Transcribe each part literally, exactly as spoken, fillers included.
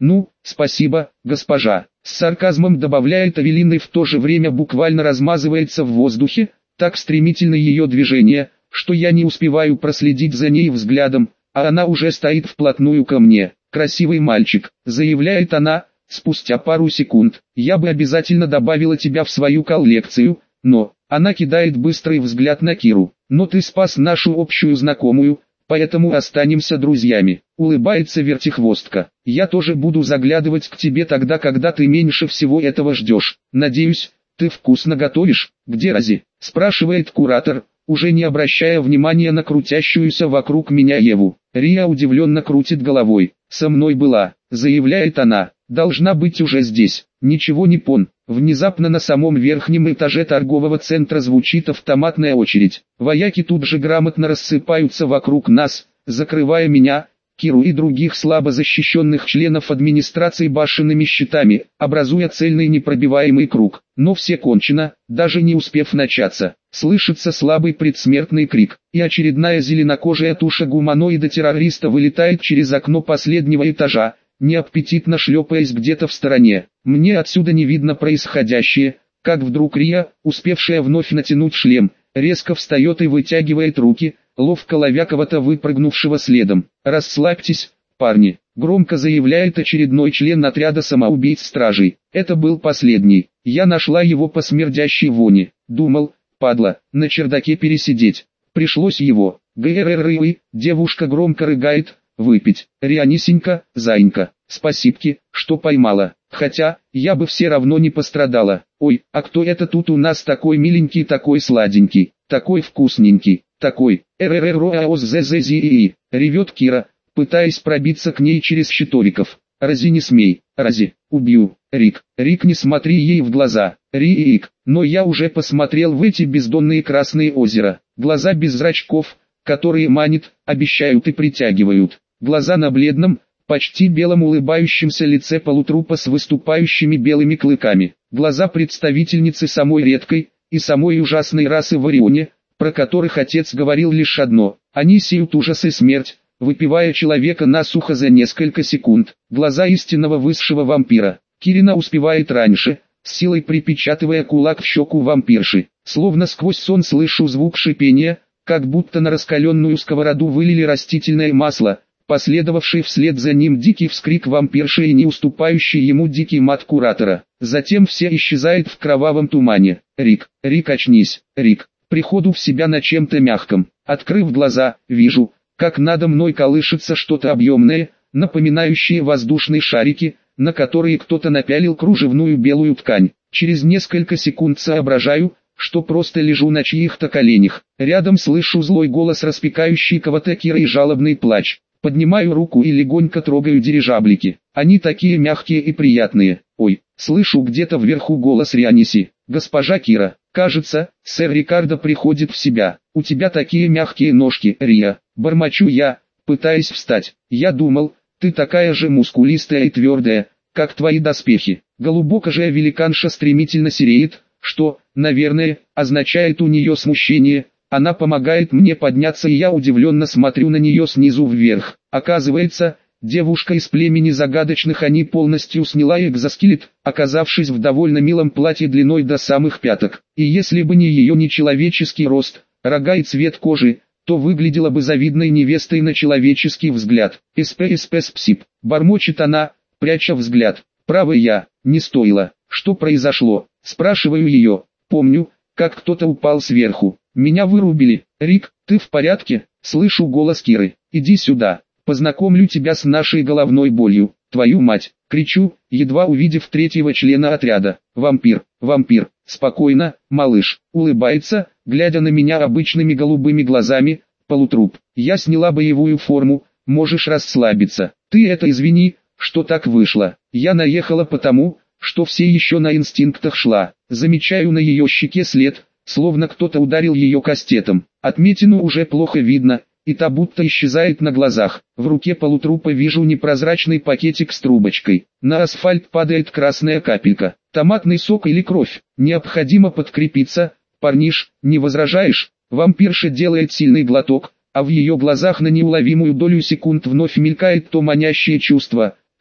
Ну, спасибо, госпожа. С сарказмом добавляет Авелина и в то же время буквально размазывается в воздухе, так стремительно ее движение, что я не успеваю проследить за ней взглядом, а она уже стоит вплотную ко мне. «Красивый мальчик», — заявляет она, спустя пару секунд. «Я бы обязательно добавила тебя в свою коллекцию, но...» Она кидает быстрый взгляд на Киру. «Но ты спас нашу общую знакомую, поэтому останемся друзьями», — улыбается вертихвостка. «Я тоже буду заглядывать к тебе тогда, когда ты меньше всего этого ждешь. Надеюсь, ты вкусно готовишь?» «Где Рази?» — спрашивает куратор, уже не обращая внимания на крутящуюся вокруг меня Еву. Рия удивленно крутит головой. «Со мной была», — заявляет она. «Должна быть уже здесь». Ничего не пон. Внезапно на самом верхнем этаже торгового центра звучит автоматная очередь. Вояки тут же грамотно рассыпаются вокруг нас, закрывая меня, Киру и других слабо защищенных членов администрации башенными щитами, образуя цельный непробиваемый круг. Но все кончено, даже не успев начаться. Слышится слабый предсмертный крик, и очередная зеленокожая туша гуманоида-террориста вылетает через окно последнего этажа, неаппетитно шлепаясь где-то в стороне. Мне отсюда не видно происходящее, как вдруг Рия, успевшая вновь натянуть шлем, резко встает и вытягивает руки, ловко ловя кого-то выпрыгнувшего следом. «Расслабьтесь, парни», — громко заявляет очередной член отряда самоубийц-стражей. Это был последний. Я нашла его по смердящей воне. Думал, падла, на чердаке пересидеть. Пришлось его. ГРРРы, девушка громко рыгает. «Выпить, Рянисенька, зайка, спасибки, что поймала, хотя, я бы все равно не пострадала. Ой, а кто это тут у нас такой миленький, такой сладенький, такой вкусненький, такой, РРРОАОЗЗЗИИ», ревет Кира, пытаясь пробиться к ней через щитовиков. «Рази, не смей, Рази, убью, Рик, Рик, не смотри ей в глаза, Рик». Но я уже посмотрел в эти бездонные красные озера, глаза без зрачков, которые манят, обещают и притягивают. Глаза на бледном, почти белом улыбающемся лице полутрупа с выступающими белыми клыками. Глаза представительницы самой редкой и самой ужасной расы в Орионе, про которых отец говорил лишь одно: они сеют ужас и смерть, выпивая человека насухо за несколько секунд. Глаза истинного высшего вампира. Кирина успевает раньше, с силой припечатывая кулак в щеку вампирши. Словно сквозь сон слышу звук шипения, как будто на раскаленную сковороду вылили растительное масло, последовавший вслед за ним дикий вскрик вампирши и не уступающий ему дикий мат куратора. Затем все исчезает в кровавом тумане. «Рик, Рик, очнись, Рик». Приходу в себя на чем-то мягком. Открыв глаза, вижу, как надо мной колышется что-то объемное, напоминающее воздушные шарики, на которые кто-то напялил кружевную белую ткань. Через несколько секунд соображаю, что просто лежу на чьих-то коленях. Рядом слышу злой голос распекающий кого-то Кира и жалобный плач. Поднимаю руку и легонько трогаю дирижаблики. Они такие мягкие и приятные. Ой, слышу где-то вверху голос Ряниси. «Госпожа Кира, кажется, сэр Рикардо приходит в себя. У тебя такие мягкие ножки, Рия». Бормочу я, пытаясь встать. «Я думал, ты такая же мускулистая и твердая, как твои доспехи». Голубокожая великанша стремительно сереет, что, наверное, означает у нее смущение. Она помогает мне подняться, и я удивленно смотрю на нее снизу вверх. Оказывается, девушка из племени загадочных Они полностью сняла экзоскелет, оказавшись в довольно милом платье длиной до самых пяток. И если бы не ее нечеловеческий рост, рога и цвет кожи, то выглядела бы завидной невестой на человеческий взгляд. «СП-СП-СПСИП», бормочет она, пряча взгляд. «Право я, не стоило». «Что произошло?» Спрашиваю ее. Помню, как кто-то упал сверху. Меня вырубили. «Рик, ты в порядке?» Слышу голос Киры. «Иди сюда. Познакомлю тебя с нашей головной болью. Твою мать!» Кричу, едва увидев третьего члена отряда. «Вампир, вампир, спокойно, малыш». Улыбается, глядя на меня обычными голубыми глазами. «Полутруп, я сняла боевую форму, можешь расслабиться. Ты это извини, что так вышло. Я наехала потому, что все еще на инстинктах шла». Замечаю на ее щеке след, словно кто-то ударил ее кастетом. Отметину уже плохо видно, и та будто исчезает на глазах. В руке полутрупа вижу непрозрачный пакетик с трубочкой. На асфальт падает красная капелька. Томатный сок или кровь? Необходимо подкрепиться. Парниш, не возражаешь? Вампирша делает сильный глоток, а в ее глазах на неуловимую долю секунд вновь мелькает то манящее чувство,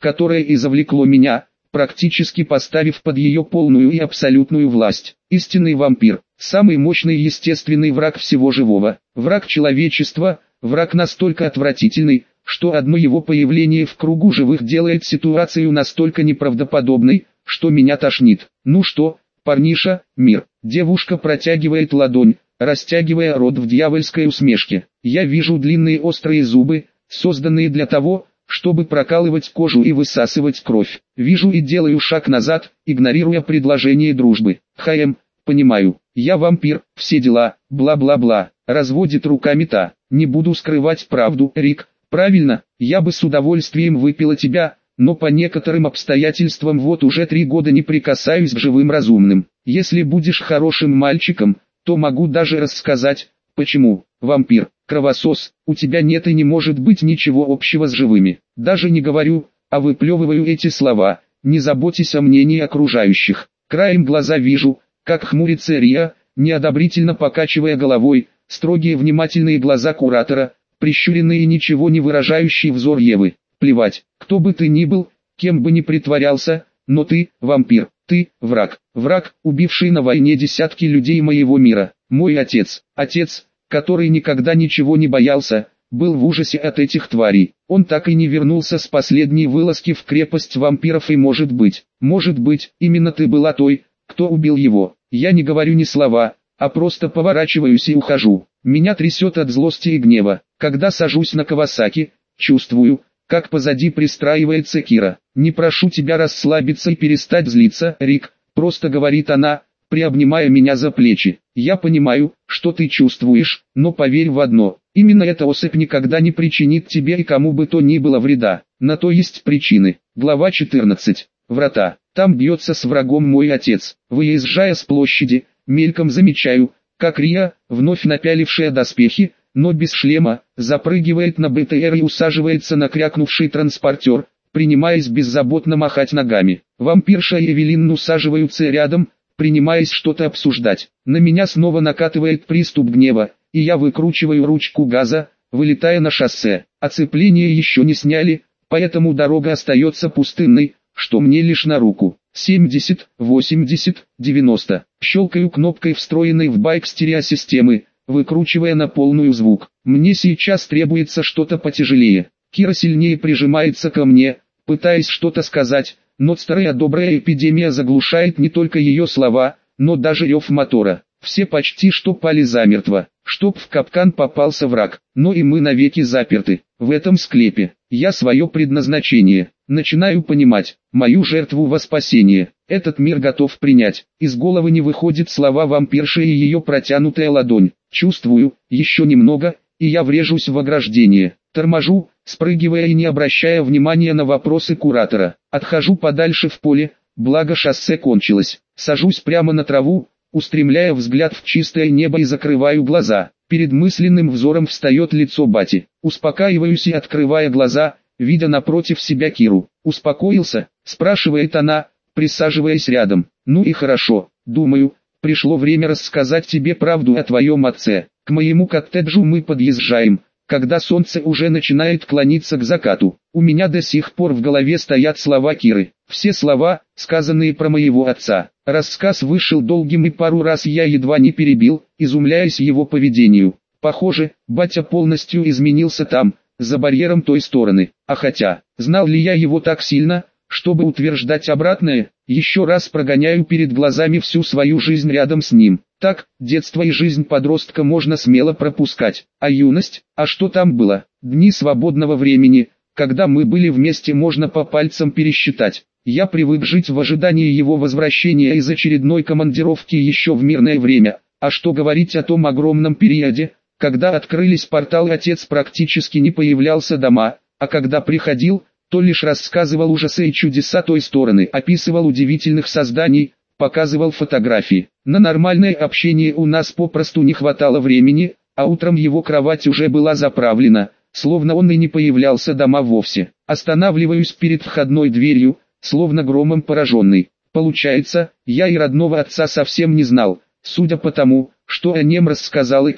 которое и завлекло меня, практически поставив под ее полную и абсолютную власть. Истинный вампир, самый мощный и естественный враг всего живого, враг человечества, враг настолько отвратительный, что одно его появление в кругу живых делает ситуацию настолько неправдоподобной, что меня тошнит. Ну что, парниша, мир. Девушка протягивает ладонь, растягивая рот в дьявольской усмешке. Я вижу длинные острые зубы, созданные для того, чтобы прокалывать кожу и высасывать кровь. Вижу и делаю шаг назад, игнорируя предложение дружбы. Хаем, понимаю, я вампир, все дела, бла-бла-бла. Разводит руками та. Не буду скрывать правду, Рик. Правильно, я бы с удовольствием выпила тебя, но по некоторым обстоятельствам вот уже три года не прикасаюсь к живым разумным. Если будешь хорошим мальчиком, то могу даже рассказать, почему. Вампир, кровосос, у тебя нет и не может быть ничего общего с живыми. Даже не говорю, а выплевываю эти слова, не заботьтесь о мнении окружающих. Краем глаза вижу, как хмурится Риа, неодобрительно покачивая головой, строгие внимательные глаза куратора, прищуренный и ничего не выражающий взор Евы. Плевать, кто бы ты ни был, кем бы ни притворялся, но ты, вампир, ты, враг. Враг, убивший на войне десятки людей моего мира. Мой отец, отец, который никогда ничего не боялся, был в ужасе от этих тварей. Он так и не вернулся с последней вылазки в крепость вампиров и может быть, может быть, именно ты была той, кто убил его. Я не говорю ни слова, а просто поворачиваюсь и ухожу. Меня трясет от злости и гнева. Когда сажусь на Кавасаки, чувствую, как позади пристраивается Кира. «Не прошу тебя расслабиться и перестать злиться, Рик», — просто говорит она, приобнимая меня за плечи. «Я понимаю, что ты чувствуешь, но поверь в одно, именно эта особь никогда не причинит тебе и кому бы то ни было вреда. На то есть причины». Глава четырнадцать. Врата. Там бьется с врагом мой отец. Выезжая с площади, мельком замечаю, как Риа, вновь напялившая доспехи, но без шлема, запрыгивает на БТР и усаживается на крякнувший транспортер, принимаясь беззаботно махать ногами. Вампирша и Эвелин усаживаются рядом, принимаясь что-то обсуждать. На меня снова накатывает приступ гнева, и я выкручиваю ручку газа, вылетая на шоссе. Оцепление еще не сняли, поэтому дорога остается пустынной, что мне лишь на руку. семьдесят, восемьдесят, девяносто. Щелкаю кнопкой встроенной в байк стереосистемы, выкручивая на полную звук. Мне сейчас требуется что-то потяжелее. Кира сильнее прижимается ко мне, пытаясь что-то сказать, но старая добрая эпидемия заглушает не только ее слова, но даже рев мотора. Все почти что пали замертво, чтоб в капкан попался враг, но и мы навеки заперты. В этом склепе я свое предназначение начинаю понимать, мою жертву во спасение. Этот мир готов принять. Из головы не выходят слова вампирши и ее протянутая ладонь. Чувствую, еще немного, и я врежусь в ограждение. Торможу, спрыгивая и не обращая внимания на вопросы куратора. Отхожу подальше в поле, благо шоссе кончилось. Сажусь прямо на траву, устремляя взгляд в чистое небо и закрываю глаза. Перед мысленным взором встает лицо бати. Успокаиваюсь и открывая глаза, видя напротив себя Киру. «Успокоился?» – спрашивает она, присаживаясь рядом. «Ну и хорошо, думаю, пришло время рассказать тебе правду о твоем отце. К моему коттеджу мы подъезжаем, когда солнце уже начинает клониться к закату. У меня до сих пор в голове стоят слова Киры. Все слова, сказанные про моего отца. Рассказ вышел долгим и пару раз я едва не перебил, изумляясь его поведению. Похоже, батя полностью изменился там, за барьером той стороны. А хотя, знал ли я его так сильно, чтобы утверждать обратное, еще раз прогоняю перед глазами всю свою жизнь рядом с ним. Так, детство и жизнь подростка можно смело пропускать. А юность, а что там было? Дни свободного времени, когда мы были вместе, можно по пальцам пересчитать. Я привык жить в ожидании его возвращения из очередной командировки еще в мирное время. А что говорить о том огромном периоде, когда открылись порталы, отец практически не появлялся дома, а когда приходил, то лишь рассказывал ужасы и чудеса той стороны, описывал удивительных созданий, показывал фотографии. На нормальное общение у нас попросту не хватало времени, а утром его кровать уже была заправлена, словно он и не появлялся дома вовсе. Останавливаюсь перед входной дверью, словно громом пораженный. Получается, я и родного отца совсем не знал, судя по тому, что о нем рассказала Кира.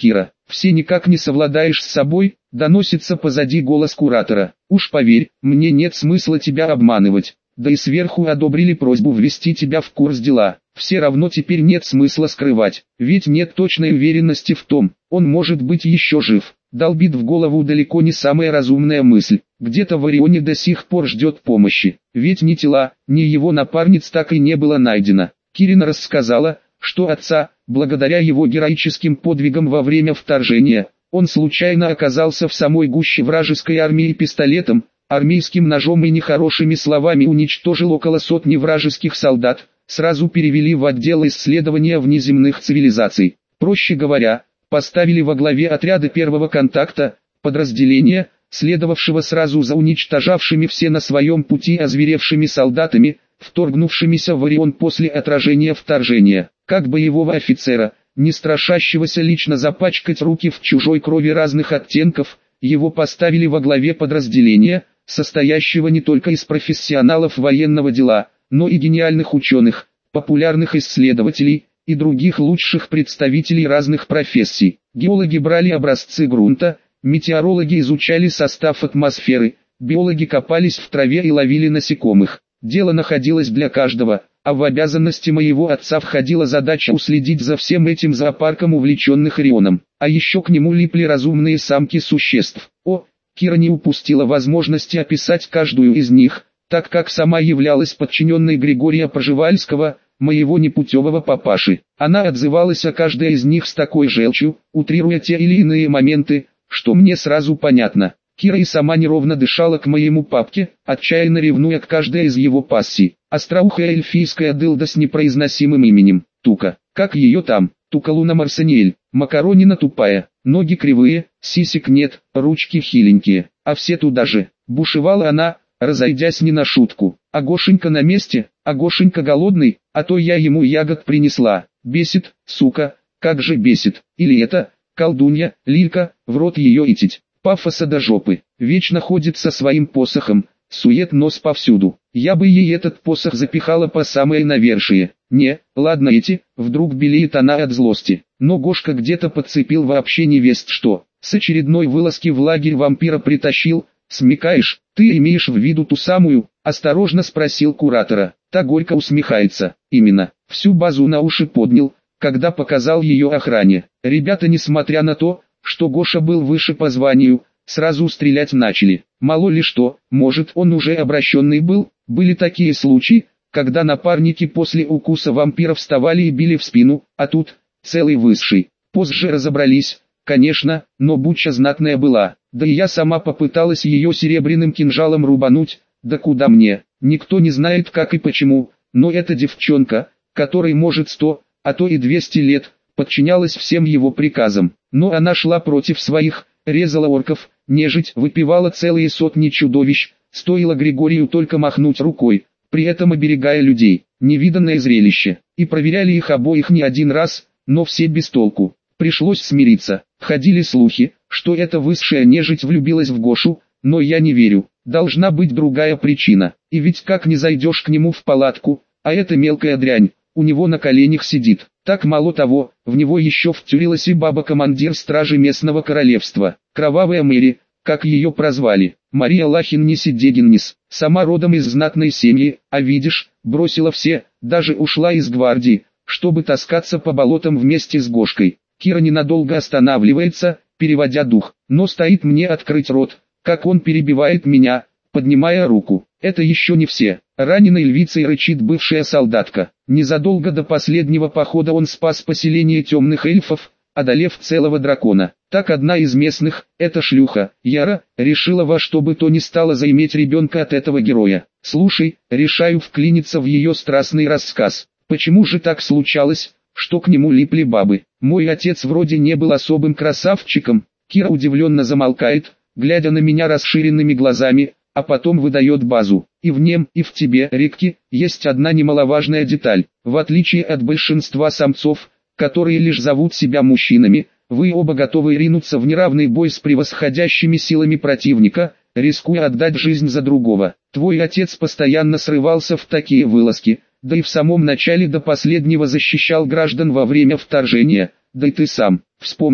все никак не совладаешь с собой, доносится позади голос куратора. Уж поверь, мне нет смысла тебя обманывать. Да и сверху одобрили просьбу ввести тебя в курс дела. Все равно теперь нет смысла скрывать, ведь нет точной уверенности в том, он может быть еще жив. Долбит в голову далеко не самая разумная мысль. Где-то в Орионе до сих пор ждет помощи, ведь ни тела, ни его напарниц так и не было найдено. Кирина рассказала, что отца, благодаря его героическим подвигам во время вторжения, он случайно оказался в самой гуще вражеской армии пистолетом, армейским ножом и нехорошими словами уничтожил около сотни вражеских солдат, сразу перевели в отдел исследования внеземных цивилизаций. Проще говоря, поставили во главе отряда первого контакта, подразделения, следовавшего сразу за уничтожавшими все на своем пути озверевшими солдатами, вторгнувшимися в Орион после отражения вторжения. Как боевого офицера, не страшащегося лично запачкать руки в чужой крови разных оттенков, его поставили во главе подразделения, состоящего не только из профессионалов военного дела, но и гениальных ученых, популярных исследователей и других лучших представителей разных профессий. Геологи брали образцы грунта, метеорологи изучали состав атмосферы, биологи копались в траве и ловили насекомых. Дело находилось для каждого, а в обязанности моего отца входила задача уследить за всем этим зоопарком увлеченных Орионом. А еще к нему липли разумные самки существ. О, Кира не упустила возможности описать каждую из них, так как сама являлась подчиненной Григория Пржевальского, моего непутевого папаши. Она отзывалась о каждой из них с такой желчью, утрируя те или иные моменты, что мне сразу понятно. Кира и сама неровно дышала к моему папке, отчаянно ревнуя к каждой из его пассий. Остроухая эльфийская дылда с непроизносимым именем, Тука. Как ее там? Тукалуна Марсаниэль. Макаронина тупая, ноги кривые, сисек нет, ручки хиленькие, а все туда же. Бушевала она, разойдясь не на шутку. А Гошенька на месте, а Гошенька голодный, а то я ему ягод принесла. Бесит, сука, как же бесит. Или это, колдунья, Лилька, в рот ее итить. Пафоса до жопы, вечно ходит со своим посохом, сует нос повсюду. Я бы ей этот посох запихала по самое навершие. Не, ладно эти, вдруг белеет она от злости. Но Гошка где-то подцепил вообще невесть что. С очередной вылазки в лагерь вампира притащил. Смекаешь, ты имеешь в виду ту самую? Осторожно спросил куратора. Та горько усмехается. Именно, всю базу на уши поднял, когда показал ее охране. Ребята, несмотря на то, что Гоша был выше по званию, сразу стрелять начали. Мало ли что, может он уже обращенный был, были такие случаи, когда напарники после укуса вампира вставали и били в спину, а тут, целый высший. Позже разобрались, конечно, но буча знатная была, да и я сама попыталась ее серебряным кинжалом рубануть, да куда мне, никто не знает как и почему, но эта девчонка, которой может сто, а то и двести лет, подчинялась всем его приказам. Но она шла против своих, резала орков, нежить, выпивала целые сотни чудовищ, стоило Григорию только махнуть рукой, при этом оберегая людей. Невиданное зрелище. И проверяли их обоих не один раз, но все без толку. Пришлось смириться. Ходили слухи, что эта высшая нежить влюбилась в Гошу, но я не верю. Должна быть другая причина. И ведь как не зайдешь к нему в палатку, а эта мелкая дрянь у него на коленях сидит. Так мало того, в него еще втюрилась и баба-командир стражи местного королевства, Кровавая Мэри, как ее прозвали, Мария Лахин-Нисидегиннис, сама родом из знатной семьи, а видишь, бросила все, даже ушла из гвардии, чтобы таскаться по болотам вместе с Гошкой. Кира ненадолго останавливается, переводя дух, но стоит мне открыть рот, как он перебивает меня, поднимая руку. Это еще не все. Раненой львицей рычит бывшая солдатка. Незадолго до последнего похода он спас поселение темных эльфов, одолев целого дракона. Так одна из местных, эта шлюха, Яра, решила во что бы то ни стало заиметь ребенка от этого героя. Слушай, решаю вклиниться в ее страстный рассказ. Почему же так случалось, что к нему липли бабы? Мой отец вроде не был особым красавчиком. Кира удивленно замолкает, глядя на меня расширенными глазами, а потом выдает базу. И в нем, и в тебе, Рикки, есть одна немаловажная деталь. В отличие от большинства самцов, которые лишь зовут себя мужчинами, вы оба готовы ринуться в неравный бой с превосходящими силами противника, рискуя отдать жизнь за другого. Твой отец постоянно срывался в такие вылазки, да и в самом начале до последнего защищал граждан во время вторжения, да и ты сам. Вспомни,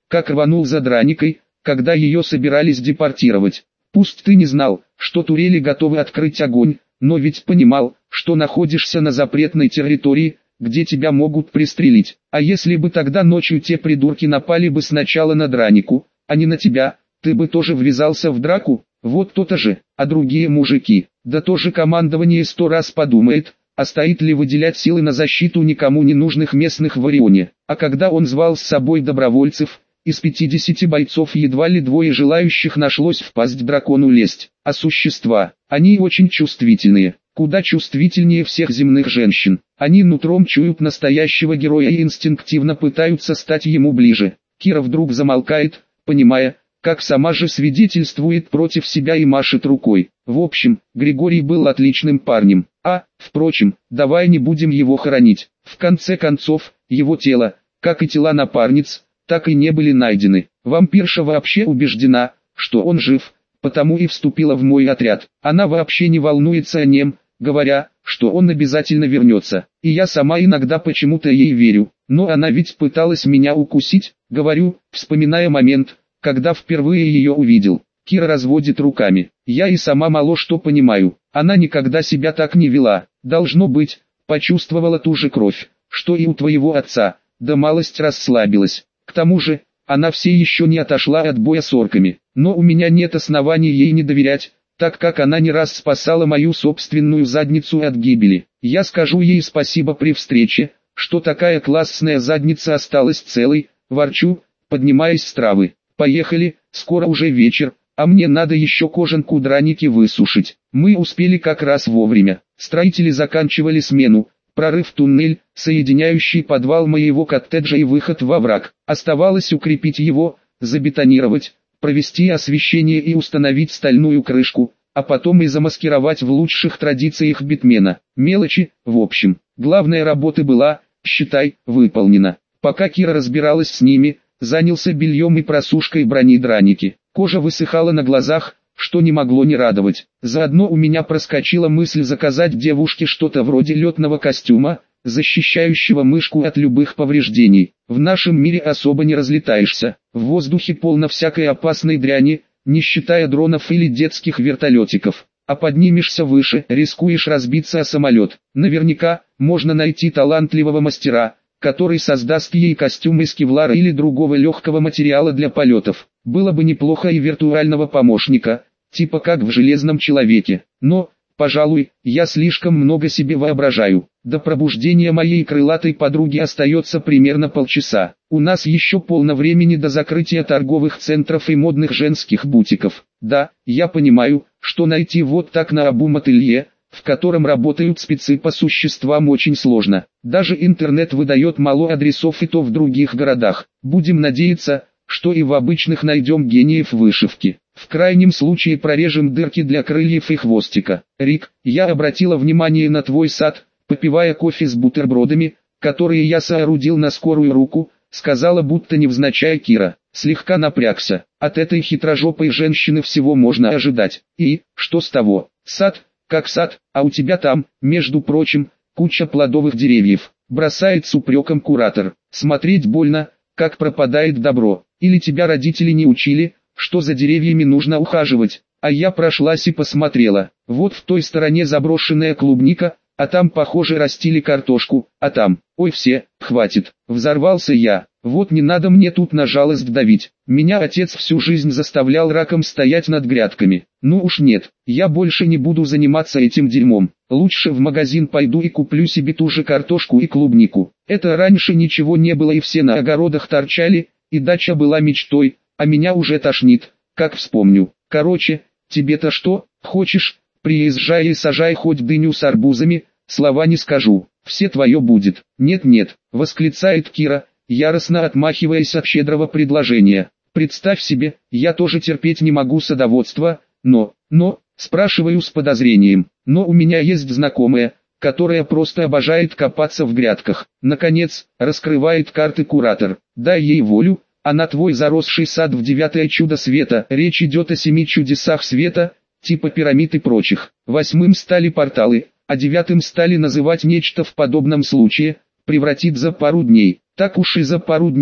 как рванул за Драникой, когда ее собирались депортировать. Пусть ты не знал, что турели готовы открыть огонь, но ведь понимал, что находишься на запретной территории, где тебя могут пристрелить. А если бы тогда ночью те придурки напали бы сначала на Дранику, а не на тебя, ты бы тоже ввязался в драку? Вот то-то же, а другие мужики, да тоже командование сто раз подумает, а стоит ли выделять силы на защиту никому не нужных местных в Орионе. А когда он звал с собой добровольцев, из пятидесяти бойцов едва ли двое желающих нашлось в пасть дракону лезть. А существа, они очень чувствительные, куда чувствительнее всех земных женщин. Они нутром чуют настоящего героя и инстинктивно пытаются стать ему ближе. Кира вдруг замолкает, понимая, как сама же свидетельствует против себя и машет рукой. В общем, Григорий был отличным парнем. А, впрочем, давай не будем его хоронить. В конце концов, его тело, как и тела напарниц, так и не были найдены. Вампирша вообще убеждена, что он жив, потому и вступила в мой отряд. Она вообще не волнуется о нем, говоря, что он обязательно вернется. И я сама иногда почему-то ей верю. Но она ведь пыталась меня укусить, говорю, вспоминая момент, когда впервые ее увидел. Кира разводит руками. Я и сама мало что понимаю. Она никогда себя так не вела. Должно быть, почувствовала ту же кровь, что и у твоего отца, да малость расслабилась. К тому же, она все еще не отошла от боя с орками. Но у меня нет оснований ей не доверять, так как она не раз спасала мою собственную задницу от гибели. Я скажу ей спасибо при встрече, что такая классная задница осталась целой, ворчу, поднимаясь с травы. Поехали, скоро уже вечер, а мне надо еще кожанку Драники высушить. Мы успели как раз вовремя. Строители заканчивали смену, прорыв туннель, соединяющий подвал моего коттеджа и выход во враг. Оставалось укрепить его, забетонировать, провести освещение и установить стальную крышку, а потом и замаскировать в лучших традициях битмена. Мелочи, в общем. Главная работа была, считай, выполнена. Пока Кира разбиралась с ними, занялся бельем и просушкой брони Драники. Кожа высыхала на глазах, что не могло не радовать. Заодно у меня проскочила мысль заказать девушке что-то вроде летного костюма, защищающего мышку от любых повреждений. В нашем мире особо не разлетаешься. В воздухе полно всякой опасной дряни, не считая дронов или детских вертолетиков. А поднимешься выше, рискуешь разбиться о самолет. Наверняка, можно найти талантливого мастера, который создаст ей костюм из кевлара или другого легкого материала для полетов. Было бы неплохо и виртуального помощника, типа как в «Железном человеке». Но, пожалуй, я слишком много себе воображаю. До пробуждения моей крылатой подруги остается примерно полчаса. У нас еще полно времени до закрытия торговых центров и модных женских бутиков. Да, я понимаю, что найти вот так наобум ателье, в котором работают спецы по существам, очень сложно. Даже интернет выдает мало адресов, и то в других городах. Будем надеяться, что и в обычных найдем гениев вышивки. В крайнем случае прорежем дырки для крыльев и хвостика. Рик, я обратила внимание на твой сад, попивая кофе с бутербродами, которые я соорудил на скорую руку, сказала будто невзначай Кира. Слегка напрягся. От этой хитрожопой женщины всего можно ожидать. И, что с того? Сад, как сад, а у тебя там, между прочим, куча плодовых деревьев. Бросает с упреком куратор. Смотреть больно, как пропадает добро. Или тебя родители не учили, что за деревьями нужно ухаживать. А я прошлась и посмотрела. Вот в той стороне заброшенная клубника, а там, похоже, растили картошку, а там, ой, все, хватит. Взорвался я. Вот не надо мне тут на жалость давить. Меня отец всю жизнь заставлял раком стоять над грядками. Ну уж нет, я больше не буду заниматься этим дерьмом. Лучше в магазин пойду и куплю себе ту же картошку и клубнику. Это раньше ничего не было и все на огородах торчали, и дача была мечтой, а меня уже тошнит, как вспомню. Короче, тебе-то что, хочешь, приезжай и сажай хоть дыню с арбузами, слова не скажу, все твое будет. Нет-нет, восклицает Кира, яростно отмахиваясь от щедрого предложения. Представь себе, я тоже терпеть не могу садоводство, но, но, спрашиваю с подозрением, но у меня есть знакомая, которая просто обожает копаться в грядках. Наконец, раскрывает карты куратор. Дай ей волю, она твой заросший сад в девятое чудо света. Речь идет о семи чудесах света, типа пирамид и прочих. Восьмым стали порталы, а девятым стали называть нечто в подобном случае, превратит за пару дней. Так уж и за пару дней,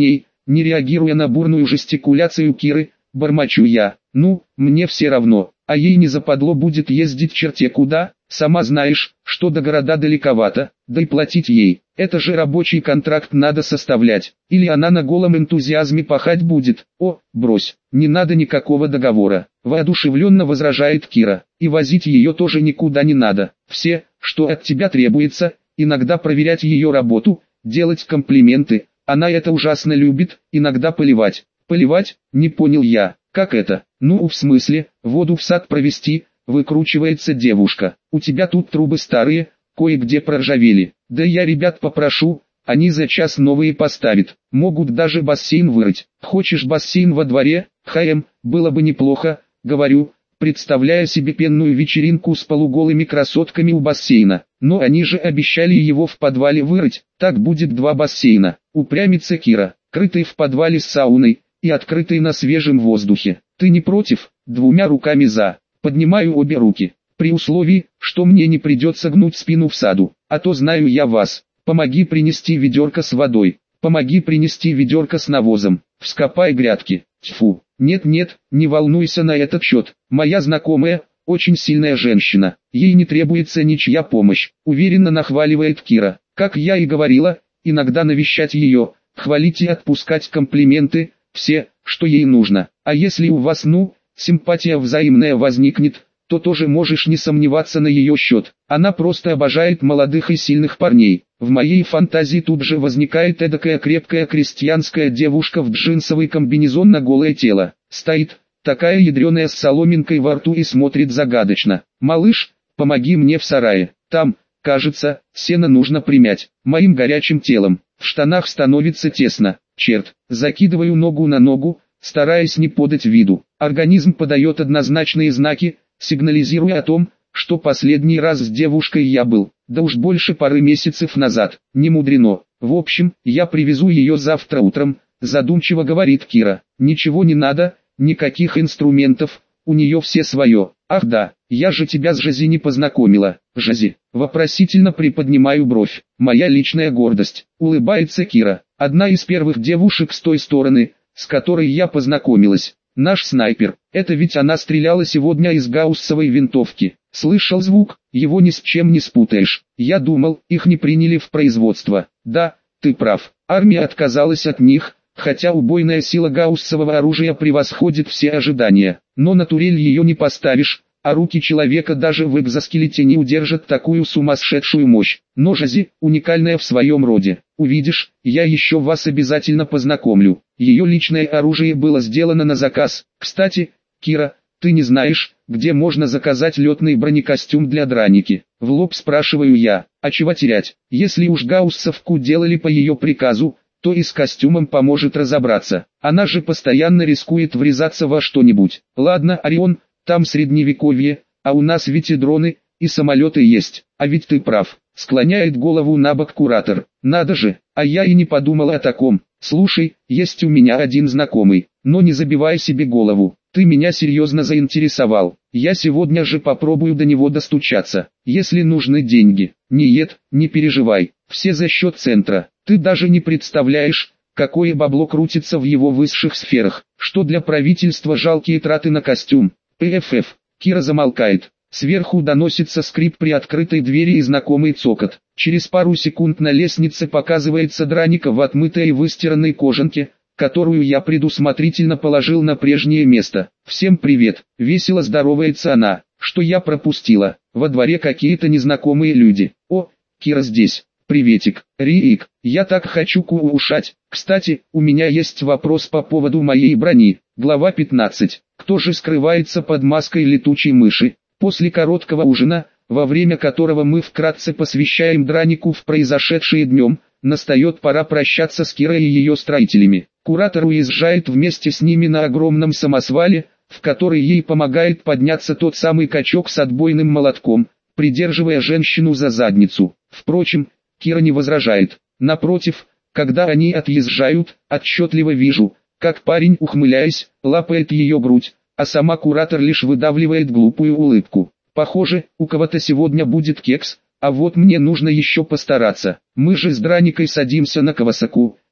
не реагируя на бурную жестикуляцию Киры, бормочу я. Ну, мне все равно, а ей не западло будет ездить черте куда, сама знаешь, что до города далековато, да и платить ей. Это же рабочий контракт надо составлять, или она на голом энтузиазме пахать будет. О, брось, не надо никакого договора, воодушевленно возражает Кира, и возить ее тоже никуда не надо. Все, что от тебя требуется, иногда проверять ее работу, делать комплименты, она это ужасно любит, иногда поливать. Поливать? Не понял я, как это? Ну, в смысле, воду в сад провести, выкручивается девушка. У тебя тут трубы старые, кое-где проржавели. Да я ребят попрошу, они за час новые поставят. Могут даже бассейн вырыть. Хочешь бассейн во дворе? Хм, было бы неплохо, говорю, представляя себе пенную вечеринку с полуголыми красотками у бассейна. Но они же обещали его в подвале вырыть, так будет два бассейна. Упрямится Кира, крытый в подвале с сауной и открытый на свежем воздухе. Ты не против? Двумя руками за. Поднимаю обе руки, при условии, что мне не придется гнуть спину в саду, а то знаю я вас. Помоги принести ведерко с водой, помоги принести ведерко с навозом, вскопай грядки. Тьфу, нет-нет, не волнуйся на этот счет, моя знакомая, очень сильная женщина, ей не требуется ничья помощь, уверенно нахваливает Кира. Как я и говорила, иногда навещать ее, хвалить и отпускать комплименты, все, что ей нужно. А если у вас, ну, симпатия взаимная возникнет, то тоже можешь не сомневаться на ее счет. Она просто обожает молодых и сильных парней. В моей фантазии тут же возникает эдакая крепкая крестьянская девушка в джинсовый комбинезон на голое тело. Стоит, такая ядреная с соломинкой во рту и смотрит загадочно. «Малыш, помоги мне в сарае. Там, кажется, сено нужно примять. Моим горячим телом. В штанах становится тесно. Черт, закидываю ногу на ногу, стараясь не подать виду. Организм подает однозначные знаки, сигнализируя о том, что последний раз с девушкой я был, да уж больше пары месяцев назад. Не мудрено. В общем, я привезу ее завтра утром, задумчиво говорит Кира. Ничего не надо, никаких инструментов, у нее все свое. Ах да, я же тебя с Жази не познакомила. Жази, вопросительно приподнимаю бровь. Моя личная гордость, улыбается Кира. Одна из первых девушек с той стороны, с которой я познакомилась. Наш снайпер, это ведь она стреляла сегодня из гауссовой винтовки. Слышал звук, его ни с чем не спутаешь. Я думал, их не приняли в производство. Да, ты прав, армия отказалась от них, хотя убойная сила гауссового оружия превосходит все ожидания. Но на турель ее не поставишь, а руки человека даже в экзоскелете не удержат такую сумасшедшую мощь. Но Жази уникальная в своем роде. Увидишь, я еще вас обязательно познакомлю. Ее личное оружие было сделано на заказ. Кстати, Кира, ты не знаешь, где можно заказать летный бронекостюм для драники? В лоб спрашиваю я. А чего терять? Если уж гауссовку делали по ее приказу, то и с костюмом поможет разобраться. Она же постоянно рискует врезаться во что-нибудь. Ладно, Орион, там средневековье, а у нас ведь и дроны, и самолеты есть. А ведь ты прав. Склоняет голову на бок куратор. Надо же, а я и не подумал о таком. Слушай, есть у меня один знакомый, но не забивай себе голову. Ты меня серьезно заинтересовал. Я сегодня же попробую до него достучаться. Если нужны деньги. Нет, не переживай. Все за счет центра. Ты даже не представляешь, какое бабло крутится в его высших сферах. Что для правительства жалкие траты на костюм. ПФФ. Кира замолкает. Сверху доносится скрип при открытой двери и знакомый цокот. Через пару секунд на лестнице показывается Драника в отмытой и выстиранной кожанке, которую я предусмотрительно положил на прежнее место. «Всем привет!» — весело здоровается она. «Что я пропустила? Во дворе какие-то незнакомые люди. О, Кира здесь. Приветик, Рик, я так хочу кушать. Кстати, у меня есть вопрос по поводу моей брони». Глава пятнадцать. Кто же скрывается под маской летучей мыши? После короткого ужина, во время которого мы вкратце посвящаем Дранику в произошедшее днем, настает пора прощаться с Кирой и ее строителями. Куратор уезжает вместе с ними на огромном самосвале, в который ей помогает подняться тот самый качок с отбойным молотком, придерживая женщину за задницу. Впрочем, Кира не возражает. Напротив, когда они отъезжают, отчетливо вижу, как парень, ухмыляясь, лапает ее грудь, а сама куратор лишь выдавливает глупую улыбку. Похоже, у кого-то сегодня будет кекс, а вот мне нужно еще постараться. Мы же с Драникой садимся на Кавасаку,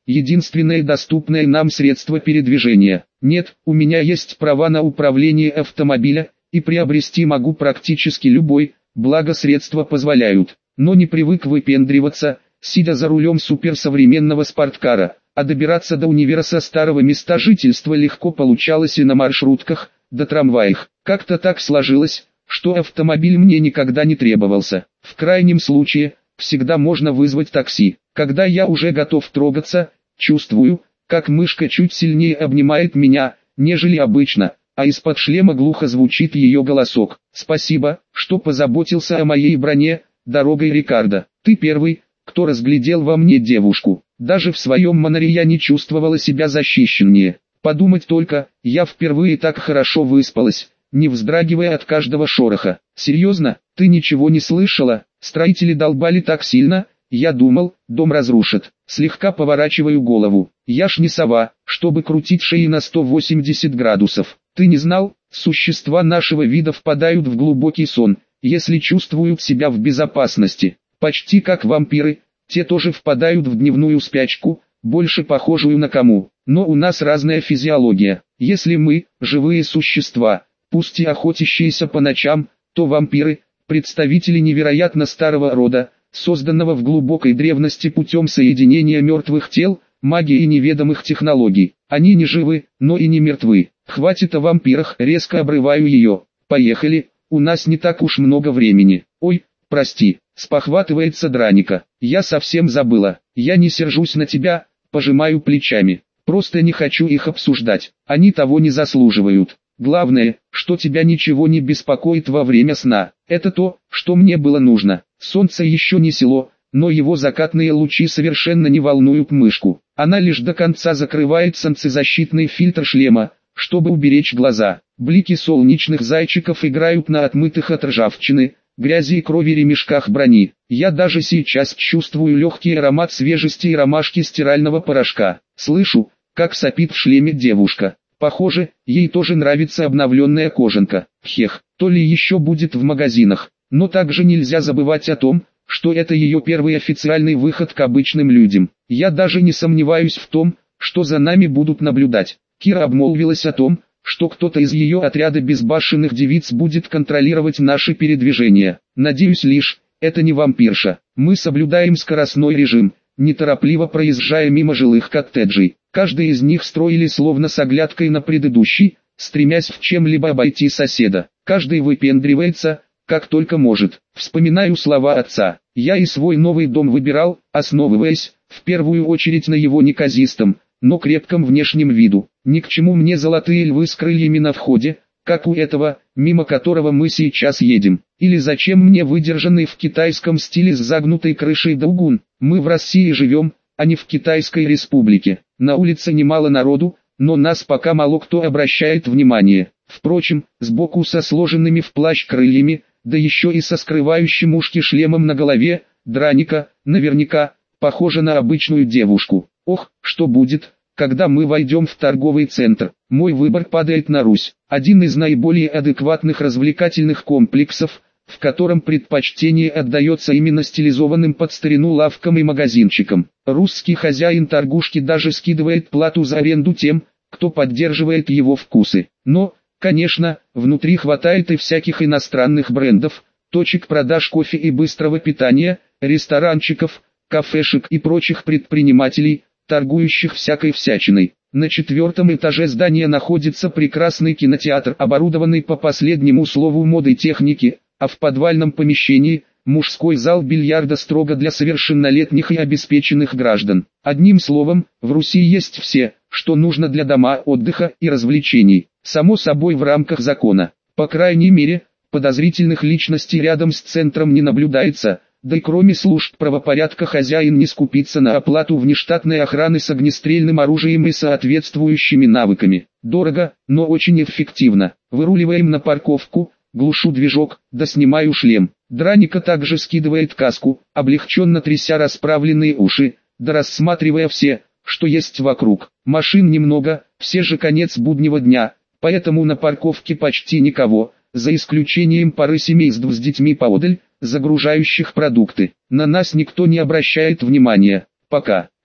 единственное доступное нам средство передвижения. Нет, у меня есть права на управление автомобиля, и приобрести могу практически любой, благо средства позволяют. Но не привык выпендриваться, сидя за рулем суперсовременного спорткара, а добираться до универа со старого места жительства легко получалось и на маршрутках, до трамваях. Как-то так сложилось, что автомобиль мне никогда не требовался. В крайнем случае, всегда можно вызвать такси. Когда я уже готов трогаться, чувствую, как мышка чуть сильнее обнимает меня, нежели обычно, а из-под шлема глухо звучит ее голосок. «Спасибо, что позаботился о моей броне, дорогой Рикардо. Ты первый, кто разглядел во мне девушку. Даже в своем манере я не чувствовала себя защищеннее. Подумать только, я впервые так хорошо выспалась, не вздрагивая от каждого шороха. Серьезно, ты ничего не слышала? Строители долбали так сильно, я думал, дом разрушат». Слегка поворачиваю голову. Я ж не сова, чтобы крутить шеи на сто восемьдесят градусов. Ты не знал, существа нашего вида впадают в глубокий сон, если чувствуют себя в безопасности. Почти как вампиры, те тоже впадают в дневную спячку, больше похожую на кому. Но у нас разная физиология. Если мы, живые существа, пусть и охотящиеся по ночам, то вампиры, представители невероятно старого рода, созданного в глубокой древности путем соединения мертвых тел, магии и неведомых технологий. Они не живы, но и не мертвы. Хватит о вампирах, резко обрываю ее. Поехали, у нас не так уж много времени. Ой, прости, спохватывается Драника. Я совсем забыла. Я не сержусь на тебя, пожимаю плечами. Просто не хочу их обсуждать. Они того не заслуживают. Главное, что тебя ничего не беспокоит во время сна. Это то, что мне было нужно. Солнце еще не село, но его закатные лучи совершенно не волнуют мышку. Она лишь до конца закрывает солнцезащитный фильтр шлема, чтобы уберечь глаза. Блики солнечных зайчиков играют на отмытых от ржавчины, грязи и крови ремешках брони. Я даже сейчас чувствую легкий аромат свежести и ромашки стирального порошка. Слышу, как сопит в шлеме девушка. Похоже, ей тоже нравится обновленная кожанка. Хех, то ли еще будет в магазинах. Но также нельзя забывать о том, что это ее первый официальный выход к обычным людям. Я даже не сомневаюсь в том, что за нами будут наблюдать. Кира обмолвилась о том, что кто-то из ее отряда безбашенных девиц будет контролировать наши передвижения. Надеюсь лишь, это не вампирша. Мы соблюдаем скоростной режим, неторопливо проезжая мимо жилых коттеджей. Каждый из них строили словно с оглядкой на предыдущий, стремясь в чем-либо обойти соседа. Каждый выпендривается, как только может. Вспоминаю слова отца. Я и свой новый дом выбирал, основываясь, в первую очередь на его неказистом, но крепком внешнем виду. Ни к чему мне золотые львы с крыльями на входе, как у этого, мимо которого мы сейчас едем. Или зачем мне выдержанный в китайском стиле с загнутой крышей даугун? Мы в России живем, а не в Китайской республике. На улице немало народу, но нас пока мало кто обращает внимание. Впрочем, сбоку со сложенными в плащ крыльями, да еще и со скрывающим ушки шлемом на голове, Драника, наверняка, похожа на обычную девушку. Ох, что будет, когда мы войдем в торговый центр. Мой выбор падает на Русь. Один из наиболее адекватных развлекательных комплексов, в котором предпочтение отдается именно стилизованным под старину лавкам и магазинчикам. Русский хозяин торгушки даже скидывает плату за аренду тем, кто поддерживает его вкусы. Но, конечно, внутри хватает и всяких иностранных брендов, точек продаж кофе и быстрого питания, ресторанчиков, кафешек и прочих предпринимателей, торгующих всякой всячиной. На четвертом этаже здания находится прекрасный кинотеатр, оборудованный по последнему слову моды и техники, а в подвальном помещении – мужской зал бильярда строго для совершеннолетних и обеспеченных граждан. Одним словом, в Руси есть все, что нужно для дома отдыха и развлечений. Само собой в рамках закона. По крайней мере, подозрительных личностей рядом с центром не наблюдается, да и кроме служб правопорядка хозяин не скупится на оплату внештатной охраны с огнестрельным оружием и соответствующими навыками. Дорого, но очень эффективно. Выруливаем на парковку, глушу движок, да снимаю шлем. Драника также скидывает каску, облегченно тряся расправленные уши, да рассматривая все, что есть вокруг. Машин немного, все же конец буднего дня, поэтому на парковке почти никого, за исключением пары семейств с детьми поодаль, загружающих продукты. На нас никто не обращает внимания. Пока. Ну,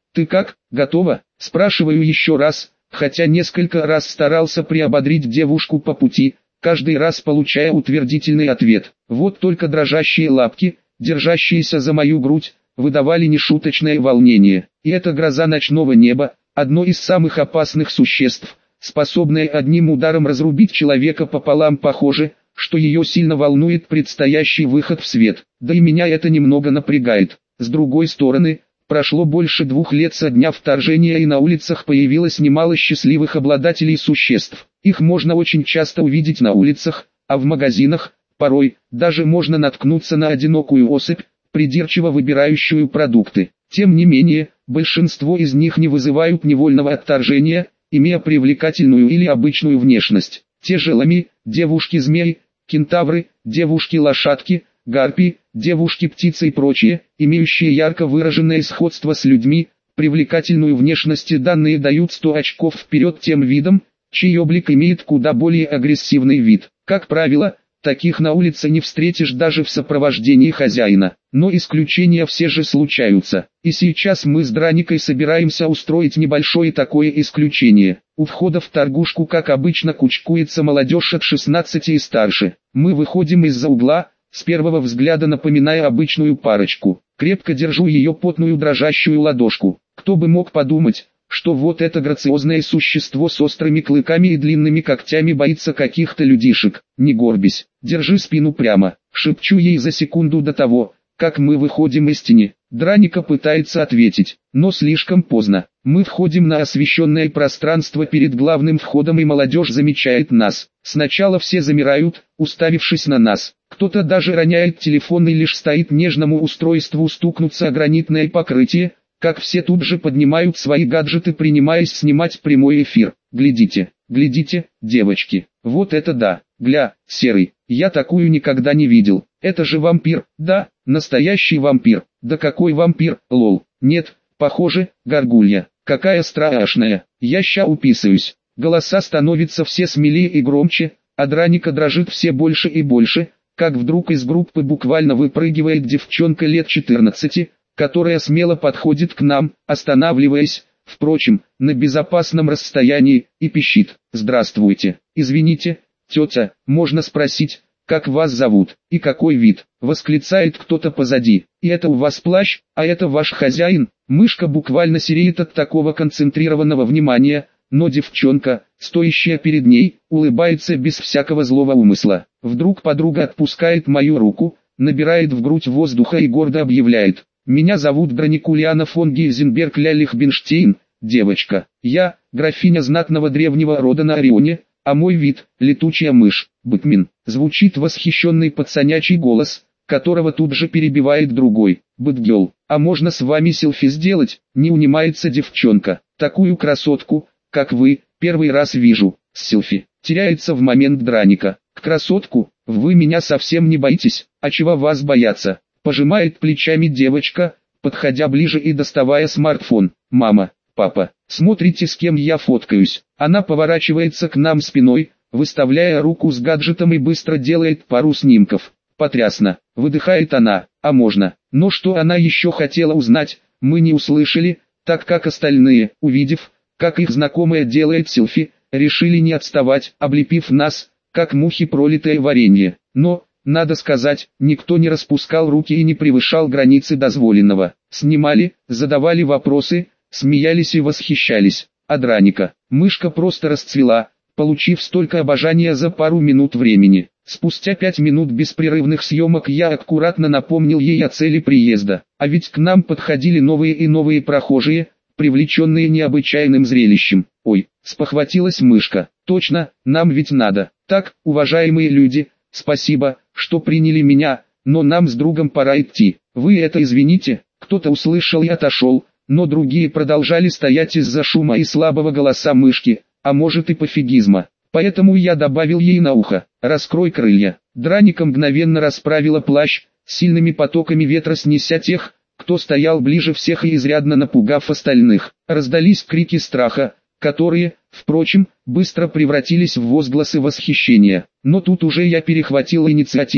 Ты как, готова? Спрашиваю еще раз, хотя несколько раз старался приободрить девушку по пути, каждый раз получая утвердительный ответ. Вот только дрожащие лапки, держащиеся за мою грудь, выдавали нешуточное волнение. И эта гроза ночного неба, одно из самых опасных существ, способное одним ударом разрубить человека пополам, похоже, что ее сильно волнует предстоящий выход в свет. Да и меня это немного напрягает. С другой стороны, прошло больше двух лет со дня вторжения, и на улицах появилось немало счастливых обладателей существ. Их можно очень часто увидеть на улицах, а в магазинах, порой, даже можно наткнуться на одинокую особь, придирчиво выбирающую продукты. Тем не менее, большинство из них не вызывают невольного отторжения, имея привлекательную или обычную внешность. Те же лами, девушки-змеи, кентавры, девушки-лошадки, гарпии, девушки-птицы и прочие, имеющие ярко выраженное сходство с людьми, привлекательную внешность, и данные дают сто очков вперед тем видам, чей облик имеет куда более агрессивный вид. Как правило, таких на улице не встретишь даже в сопровождении хозяина, но исключения все же случаются. И сейчас мы с Драникой собираемся устроить небольшое такое исключение. У входа в торгушку, как обычно, кучкуется молодежь от шестнадцати и старше. Мы выходим из-за угла, с первого взгляда напоминая обычную парочку. Крепко держу ее потную дрожащую ладошку. Кто бы мог подумать, что вот это грациозное существо с острыми клыками и длинными когтями боится каких-то людишек. Не горбись, держи спину прямо, шепчу ей за секунду до того, как мы выходим из тени. Драника пытается ответить, но слишком поздно. Мы входим на освещенное пространство перед главным входом, и молодежь замечает нас. Сначала все замирают, уставившись на нас. Кто-то даже роняет телефон и лишь стоит нежному устройству стукнуться о гранитное покрытие, как все тут же поднимают свои гаджеты, принимаясь снимать прямой эфир. Глядите, глядите, девочки, вот это да, гля, серый, я такую никогда не видел. Это же вампир, да, настоящий вампир. Да какой вампир, лол. Нет, похоже, горгулья. Какая страшная, я ща уписаюсь. Голоса становятся все смелее и громче, а Драника дрожит все больше и больше, как вдруг из группы буквально выпрыгивает девчонка лет четырнадцати, которая смело подходит к нам, останавливаясь, впрочем, на безопасном расстоянии, и пищит: «Здравствуйте, извините, тетя, можно спросить, как вас зовут, и какой вид?» Восклицает кто-то позади. «И это у вас плащ, а это ваш хозяин?» Мышка буквально сереет от такого концентрированного внимания, но девчонка, стоящая перед ней, улыбается без всякого злого умысла. Вдруг подруга отпускает мою руку, набирает в грудь воздуха и гордо объявляет: «Меня зовут Драникулиана фон Гейзенберг Лялихбенштейн, девочка. Я, графиня знатного древнего рода на Орионе, а мой вид – летучая мышь, Бэтмен». Звучит восхищенный пацанячий голос, которого тут же перебивает другой: «Бэтгелл, а можно с вами селфи сделать?» Не унимается девчонка. «Такую красотку, как вы, первый раз вижу, с селфи». Теряется в момент Драника. «Красотку? Вы меня совсем не боитесь? А чего вас бояться?» Пожимает плечами девочка, подходя ближе и доставая смартфон. «Мама, папа, смотрите, с кем я фоткаюсь». Она поворачивается к нам спиной, выставляя руку с гаджетом, и быстро делает пару снимков. «Потрясно», выдыхает она. «А можно?» Но что она еще хотела узнать, мы не услышали, так как остальные, увидев, как их знакомая делает селфи, решили не отставать, облепив нас, как мухи пролитое варенье. Но, надо сказать, никто не распускал руки и не превышал границы дозволенного. Снимали, задавали вопросы, смеялись и восхищались. А Драника, мышка, просто расцвела, получив столько обожания за пару минут времени. Спустя пять минут беспрерывных съемок я аккуратно напомнил ей о цели приезда. А ведь к нам подходили новые и новые прохожие, привлеченные необычайным зрелищем. «Ой», спохватилась мышка, «точно, нам ведь надо. Так, уважаемые люди, спасибо, что приняли меня, но нам с другом пора идти. Вы это извините». Кто-то услышал и отошел, но другие продолжали стоять из-за шума и слабого голоса мышки, а может и пофигизма. Поэтому я добавил ей на ухо: «Раскрой крылья». Драника мгновенно расправила плащ, сильными потоками ветра снеся тех, кто стоял ближе всех, и изрядно напугав остальных. Раздались крики страха, которые, впрочем, быстро превратились в возгласы восхищения. Но тут уже я перехватил инициативу,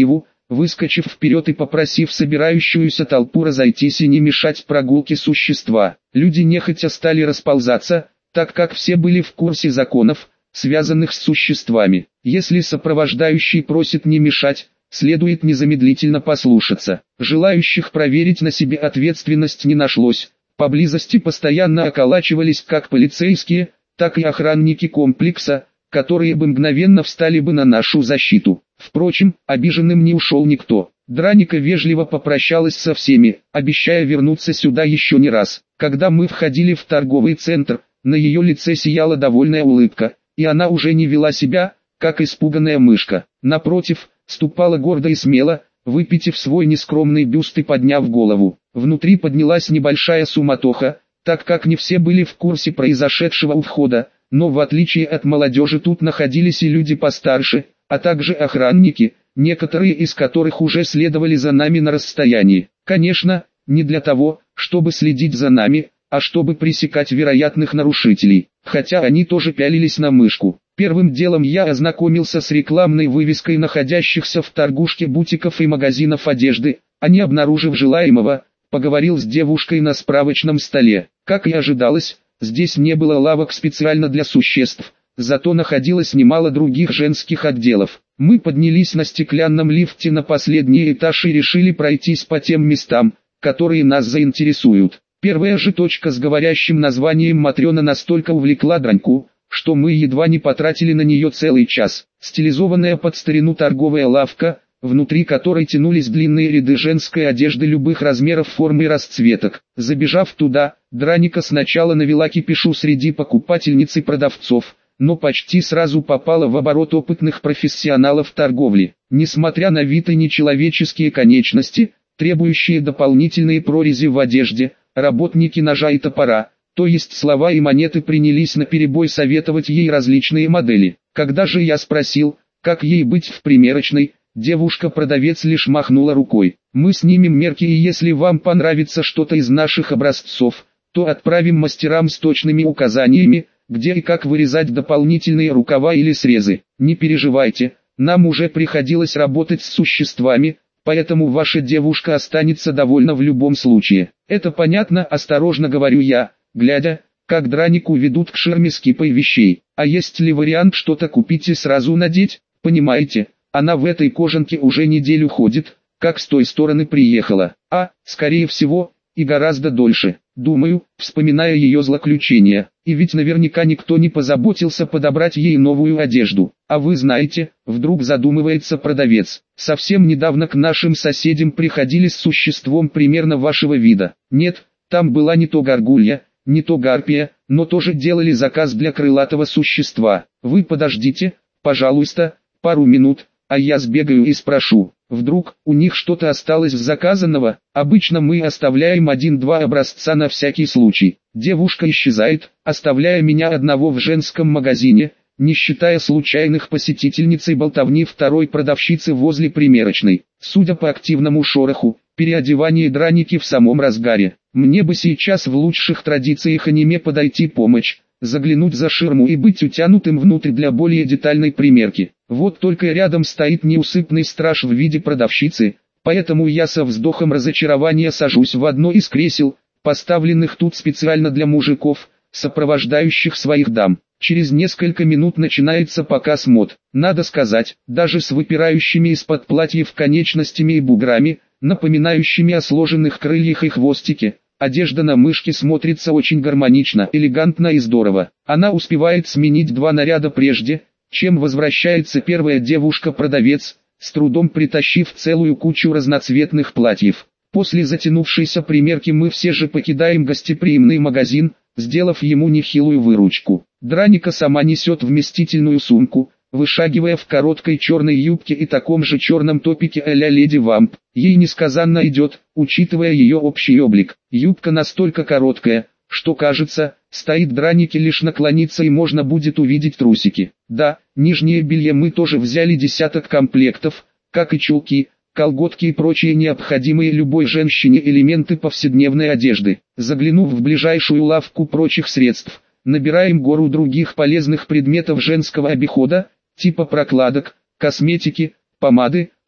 выскочив вперед и попросив собирающуюся толпу разойтись и не мешать прогулке существа. Люди нехотя стали расползаться, так как все были в курсе законов, связанных с существами. Если сопровождающий просит не мешать, следует незамедлительно послушаться. Желающих проверить на себе ответственность не нашлось. Поблизости постоянно околачивались как полицейские, так и охранники комплекса, которые бы мгновенно встали бы на нашу защиту. Впрочем, обиженным не ушел никто. Драника вежливо попрощалась со всеми, обещая вернуться сюда еще не раз. Когда мы входили в торговый центр, на ее лице сияла довольная улыбка, и она уже не вела себя, как испуганная мышка. Напротив, ступала гордо и смело, выпитив свой нескромный бюст и подняв голову. Внутри поднялась небольшая суматоха, так как не все были в курсе произошедшего у входа, но в отличие от молодежи тут находились и люди постарше, а также охранники, некоторые из которых уже следовали за нами на расстоянии. Конечно, не для того, чтобы следить за нами, а чтобы пресекать вероятных нарушителей, хотя они тоже пялились на мышку. Первым делом я ознакомился с рекламной вывеской находящихся в торгушке бутиков и магазинов одежды, а не обнаружив желаемого, поговорил с девушкой на справочном столе. Как и ожидалось, здесь не было лавок специально для существ, зато находилось немало других женских отделов. Мы поднялись на стеклянном лифте на последний этаж и решили пройтись по тем местам, которые нас заинтересуют. Первая же точка с говорящим названием Матрена настолько увлекла Драньку, что мы едва не потратили на нее целый час. Стилизованная под старину торговая лавка, внутри которой тянулись длинные ряды женской одежды любых размеров, форм и расцветок. Забежав туда, Драника сначала навела кипишу среди покупательниц и продавцов, но почти сразу попала в оборот опытных профессионалов торговли. Несмотря на вид и нечеловеческие конечности, требующие дополнительные прорези в одежде, работники ножа и топора, то есть слова и монеты, принялись наперебой советовать ей различные модели. Когда же я спросил, как ей быть в примерочной, девушка-продавец лишь махнула рукой. Мы снимем мерки, и если вам понравится что-то из наших образцов, то отправим мастерам с точными указаниями, где и как вырезать дополнительные рукава или срезы. Не переживайте, нам уже приходилось работать с существами, поэтому ваша девушка останется довольна в любом случае. Это понятно, осторожно говорю я, глядя, как Дранику ведут к ширме с кипой вещей. А есть ли вариант что-то купить и сразу надеть? Понимаете, она в этой кожанке уже неделю ходит, как с той стороны приехала. А, скорее всего, и гораздо дольше. Думаю, вспоминая ее злоключения. И ведь наверняка никто не позаботился подобрать ей новую одежду. А вы знаете, вдруг задумывается продавец, совсем недавно к нашим соседям приходили с существом примерно вашего вида. Нет, там была не то горгулья, не то гарпия, но тоже делали заказ для крылатого существа. Вы подождите, пожалуйста, пару минут, а я сбегаю и спрошу. Вдруг у них что-то осталось с заказанного. Обычно мы оставляем один-два образца на всякий случай. Девушка исчезает, оставляя меня одного в женском магазине, не считая случайных посетительниц и болтовни второй продавщицы возле примерочной. Судя по активному шороху, переодевание Драники в самом разгаре. Мне бы сейчас в лучших традициях аниме подойти помочь, заглянуть за ширму и быть утянутым внутрь для более детальной примерки. Вот только рядом стоит неусыпный страж в виде продавщицы, поэтому я со вздохом разочарования сажусь в одно из кресел, поставленных тут специально для мужиков, сопровождающих своих дам. Через несколько минут начинается показ мод. Надо сказать, даже с выпирающими из-под платьев конечностями и буграми, напоминающими о сложенных крыльях и хвостике, одежда на мышке смотрится очень гармонично, элегантно и здорово. Она успевает сменить два наряда прежде, чем возвращается первая девушка-продавец, с трудом притащив целую кучу разноцветных платьев. После затянувшейся примерки мы все же покидаем гостеприимный магазин, сделав ему нехилую выручку. Драника сама несет вместительную сумку, вышагивая в короткой черной юбке и таком же черном топике а-ля Леди Вамп. Ей несказанно идет, учитывая ее общий облик. Юбка настолько короткая, что кажется, стоит Дранике лишь наклониться и можно будет увидеть трусики. Да, нижнее белье мы тоже взяли десяток комплектов, как и чулки, колготки и прочие необходимые любой женщине элементы повседневной одежды. Заглянув в ближайшую лавку прочих средств, набираем гору других полезных предметов женского обихода, типа прокладок, косметики, помады,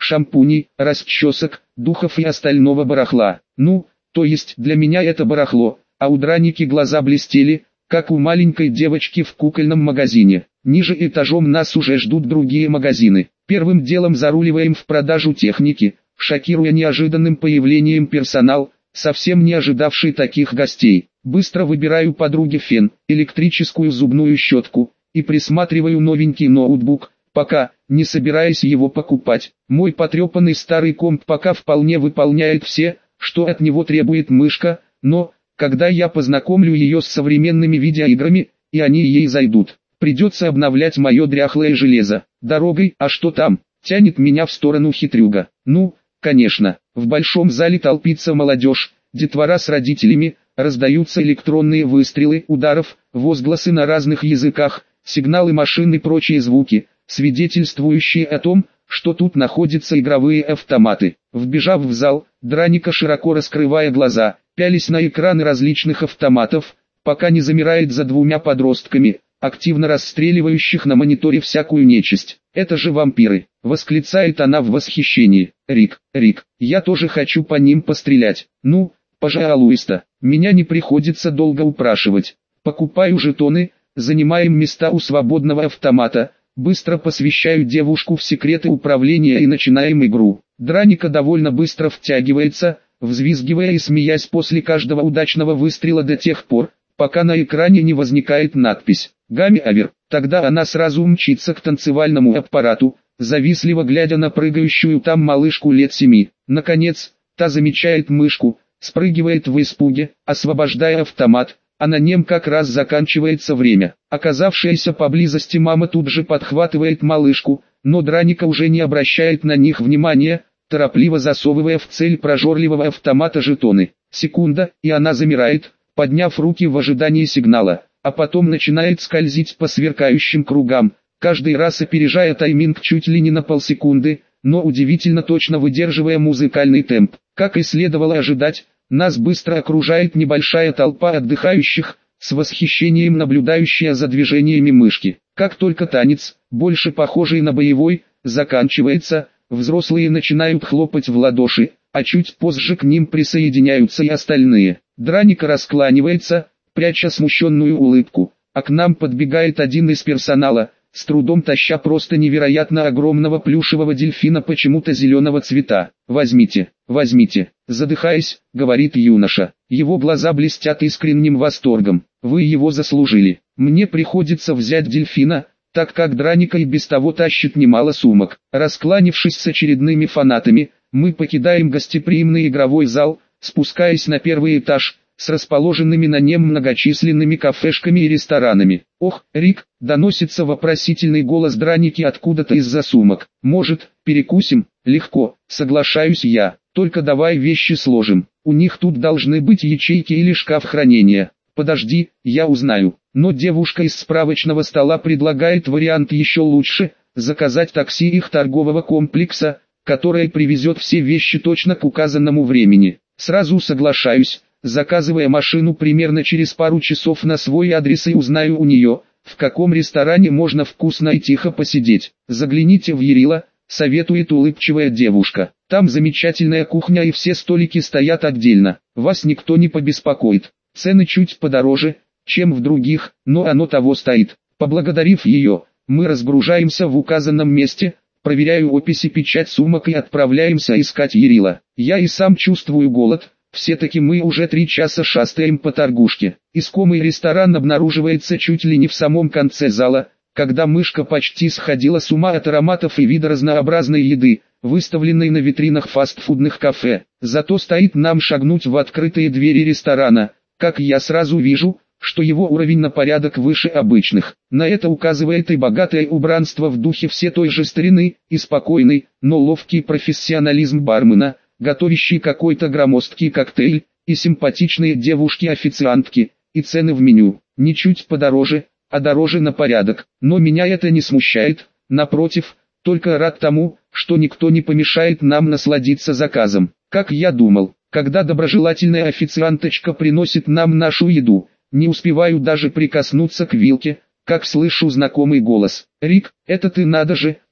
шампуней, расчесок, духов и остального барахла. Ну, то есть для меня это барахло, а у Драники глаза блестели, как у маленькой девочки в кукольном магазине. Ниже этажом нас уже ждут другие магазины. Первым делом заруливаем в продажу техники, шокируя неожиданным появлением персонал, совсем не ожидавший таких гостей. Быстро выбираю подруге фен, электрическую зубную щетку и присматриваю новенький ноутбук, пока не собираясь его покупать. Мой потрепанный старый комп пока вполне выполняет все, что от него требует мышка, но, когда я познакомлю ее с современными видеоиграми, и они ей зайдут, придется обновлять мое дряхлое железо. Дорогой, а что там, тянет меня в сторону хитрюга. Ну, конечно, в большом зале толпится молодежь, детвора с родителями, раздаются электронные выстрелы ударов, возгласы на разных языках, сигналы машин и прочие звуки, свидетельствующие о том, что тут находятся игровые автоматы. Вбежав в зал, Драника, широко раскрывая глаза, пялись на экраны различных автоматов, пока не замирает за двумя подростками, активно расстреливающих на мониторе всякую нечисть. «Это же вампиры!» — восклицает она в восхищении. «Рик, Рик, я тоже хочу по ним пострелять. Ну, пожалуйста, меня не приходится долго упрашивать. Покупаю жетоны, занимаем места у свободного автомата, быстро посвящаю девушку в секреты управления и начинаем игру». Драника довольно быстро втягивается, взвизгивая и смеясь после каждого удачного выстрела до тех пор, пока на экране не возникает надпись «Гамми Авер». Тогда она сразу мчится к танцевальному аппарату, завистливо глядя на прыгающую там малышку лет семи. Наконец, та замечает мышку, спрыгивает в испуге, освобождая автомат, а на нем как раз заканчивается время. Оказавшаяся поблизости мама тут же подхватывает малышку, но Драника уже не обращает на них внимания, торопливо засовывая в цель прожорливого автомата жетоны. Секунда, и она замирает, подняв руки в ожидании сигнала, а потом начинает скользить по сверкающим кругам, каждый раз опережая тайминг чуть ли не на полсекунды, но удивительно точно выдерживая музыкальный темп. Как и следовало ожидать, нас быстро окружает небольшая толпа отдыхающих, с восхищением наблюдающая за движениями мышки. Как только танец, больше похожий на боевой, заканчивается, взрослые начинают хлопать в ладоши, а чуть позже к ним присоединяются и остальные. Драника раскланивается, пряча смущенную улыбку, а к нам подбегает один из персонала, с трудом таща просто невероятно огромного плюшевого дельфина почему-то зеленого цвета. «Возьмите, возьмите», задыхаясь, говорит юноша. Его глаза блестят искренним восторгом. «Вы его заслужили. Мне приходится взять дельфина, так как Драника и без того тащит немало сумок». Раскланившись с очередными фанатами, мы покидаем гостеприимный игровой зал, спускаясь на первый этаж, с расположенными на нем многочисленными кафешками и ресторанами. «Ох, Рик», — доносится вопросительный голос Драники откуда-то из-за сумок. «Может, перекусим?» «Легко, соглашаюсь я, только давай вещи сложим. У них тут должны быть ячейки или шкаф хранения». «Подожди, я узнаю». Но девушка из справочного стола предлагает вариант еще лучше, заказать такси их торгового комплекса, которое привезет все вещи точно к указанному времени. Сразу соглашаюсь, заказывая машину примерно через пару часов на свой адрес и узнаю у нее, в каком ресторане можно вкусно и тихо посидеть. «Загляните в Ярила», советует улыбчивая девушка. «Там замечательная кухня и все столики стоят отдельно, вас никто не побеспокоит. Цены чуть подороже, чем в других, но оно того стоит». Поблагодарив ее, мы разгружаемся в указанном месте, проверяю опись и печать сумок и отправляемся искать Ярила. Я и сам чувствую голод. Все-таки мы уже три часа шастаем по торгушке. Искомый ресторан обнаруживается чуть ли не в самом конце зала, когда мышка почти сходила с ума от ароматов и вида разнообразной еды, выставленной на витринах фастфудных кафе. Зато стоит нам шагнуть в открытые двери ресторана, как я сразу вижу, что его уровень на порядок выше обычных. На это указывает и богатое убранство в духе все той же старины, и спокойный, но ловкий профессионализм бармена, готовящий какой-то громоздкий коктейль, и симпатичные девушки-официантки, и цены в меню, не чуть подороже, а дороже на порядок. Но меня это не смущает, напротив, только рад тому, что никто не помешает нам насладиться заказом. Как я думал, когда доброжелательная официанточка приносит нам нашу еду, не успеваю даже прикоснуться к вилке, как слышу знакомый голос. «Рик, это ты, надо же,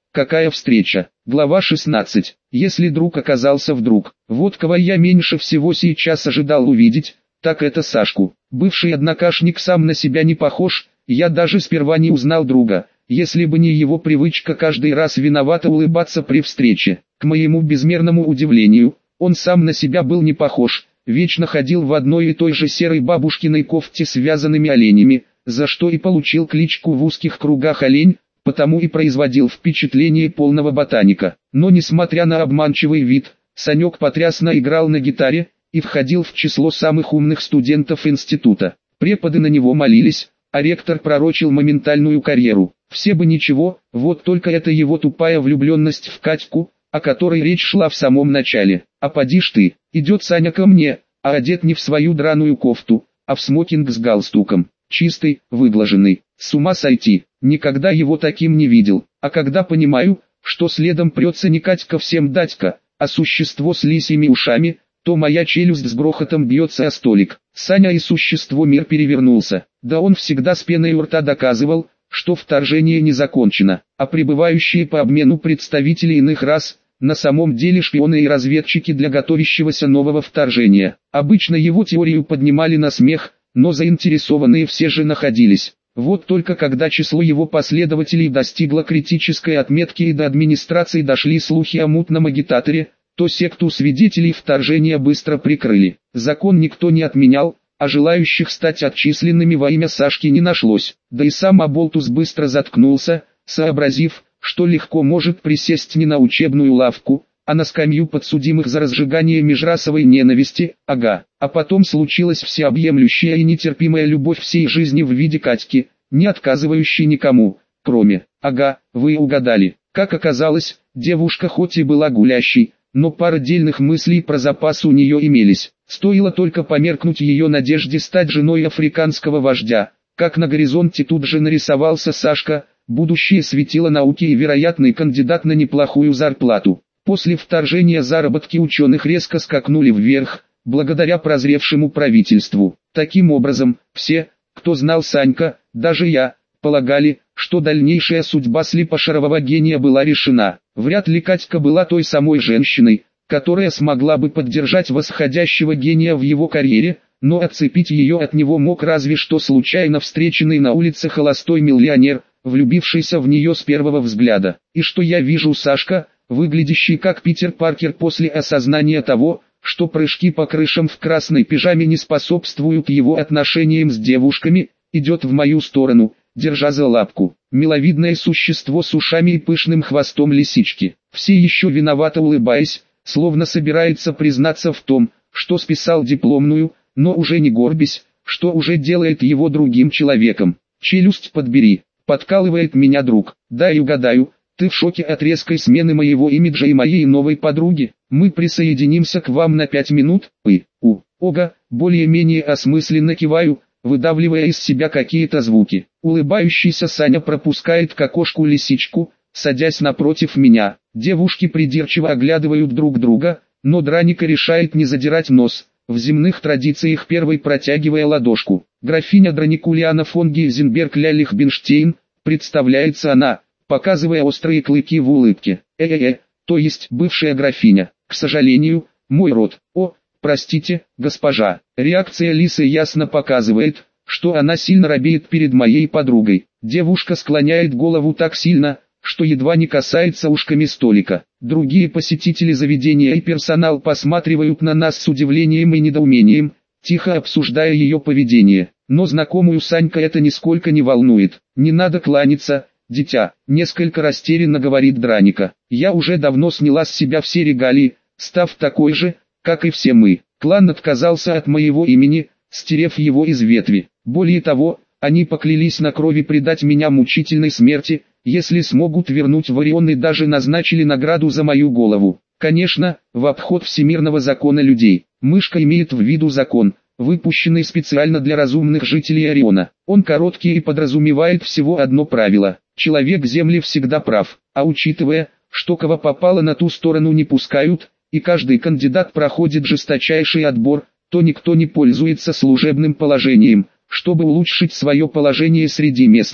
Какая встреча? Глава шестнадцать. Если друг оказался вдруг, вот кого я меньше всего сейчас ожидал увидеть, так это Сашку. Бывший однокашник сам на себя не похож, я даже сперва не узнал друга, если бы не его привычка каждый раз виновато улыбаться при встрече. К моему безмерному удивлению, он сам на себя был не похож, вечно ходил в одной и той же серой бабушкиной кофте с вязаными оленями, за что и получил кличку в узких кругах «Олень», потому и производил впечатление полного ботаника. Но несмотря на обманчивый вид, Санек потрясно играл на гитаре и входил в число самых умных студентов института. Преподы на него молились, а ректор пророчил моментальную карьеру. Все бы ничего, вот только это его тупая влюбленность в Катьку, о которой речь шла в самом начале. А поди ж ты, идет Саня ко мне, а одет не в свою драную кофту, а в смокинг с галстуком. Чистый, выглаженный, с ума сойти, никогда его таким не видел. А когда понимаю, что следом прется не Катька всем дядька, а существо с лисьими ушами, то моя челюсть с грохотом бьется о столик. Саня и существо мир перевернулся. Да он всегда с пеной у рта доказывал, что вторжение не закончено, а прибывающие по обмену представители иных рас, на самом деле шпионы и разведчики для готовящегося нового вторжения. Обычно его теорию поднимали на смех, но заинтересованные все же находились. Вот только когда число его последователей достигло критической отметки и до администрации дошли слухи о мутном агитаторе, то секту свидетелей вторжения быстро прикрыли. Закон никто не отменял, а желающих стать отчисленными во имя Сашки не нашлось. Да и сам Аболтус быстро заткнулся, сообразив, что легко может присесть не на учебную лавку, а на скамью подсудимых за разжигание межрасовой ненависти, ага. А потом случилась всеобъемлющая и нетерпимая любовь всей жизни в виде Катьки, не отказывающей никому, кроме, ага, вы угадали. Как оказалось, девушка хоть и была гулящей, но пара дельных мыслей про запас у нее имелись. Стоило только померкнуть ее надежде стать женой африканского вождя, как на горизонте тут же нарисовался Сашка, будущее светило науки и вероятный кандидат на неплохую зарплату. После вторжения заработки ученых резко скакнули вверх, благодаря прозревшему правительству. Таким образом, все, кто знал Санька, даже я, полагали, что дальнейшая судьба слепошарового гения была решена. Вряд ли Катька была той самой женщиной, которая смогла бы поддержать восходящего гения в его карьере, но отцепить ее от него мог разве что случайно встреченный на улице холостой миллионер, влюбившийся в нее с первого взгляда. И что я вижу, Сашка, выглядящий как Питер Паркер после осознания того, что прыжки по крышам в красной пижаме не способствуют его отношениям с девушками, идет в мою сторону, держа за лапку. Миловидное существо с ушами и пышным хвостом лисички. Все еще виновато улыбаясь, словно собирается признаться в том, что списал дипломную, но уже не горбись, что уже делает его другим человеком. Челюсть подбери, подкалывает меня друг. Дай угадаю, ты в шоке от резкой смены моего имиджа и моей новой подруги. Мы присоединимся к вам на пять минут. И, у, ога, более-менее осмысленно киваю, выдавливая из себя какие-то звуки. Улыбающийся Саня пропускает к окошку лисичку, садясь напротив меня. Девушки придирчиво оглядывают друг друга, но Драника решает не задирать нос, в земных традициях первой протягивая ладошку. Графиня Драникулиана фон Гейзенберг Лялихбенштейн, представляется она, показывая острые клыки в улыбке. Э-э-э, то есть бывшая графиня. К сожалению, мой род. О, простите, госпожа. Реакция Лисы ясно показывает, что она сильно робеет перед моей подругой. Девушка склоняет голову так сильно, что едва не касается ушками столика. Другие посетители заведения и персонал посматривают на нас с удивлением и недоумением, тихо обсуждая ее поведение. Но знакомую Санька это нисколько не волнует. Не надо кланяться, дитя, несколько растерянно говорит Драника. Я уже давно сняла с себя все регалии, став такой же, как и все мы. Клан отказался от моего имени, стерев его из ветви. Более того, они поклялись на крови предать меня мучительной смерти, если смогут вернуть в Орион, и даже назначили награду за мою голову. Конечно, в обход всемирного закона людей. Мышка имеет в виду закон, выпущенный специально для разумных жителей Ориона. Он короткий и подразумевает всего одно правило. Человек Земли всегда прав, а учитывая, что кого попало на ту сторону не пускают, и каждый кандидат проходит жесточайший отбор, то никто не пользуется служебным положением, чтобы улучшить свое положение среди местных.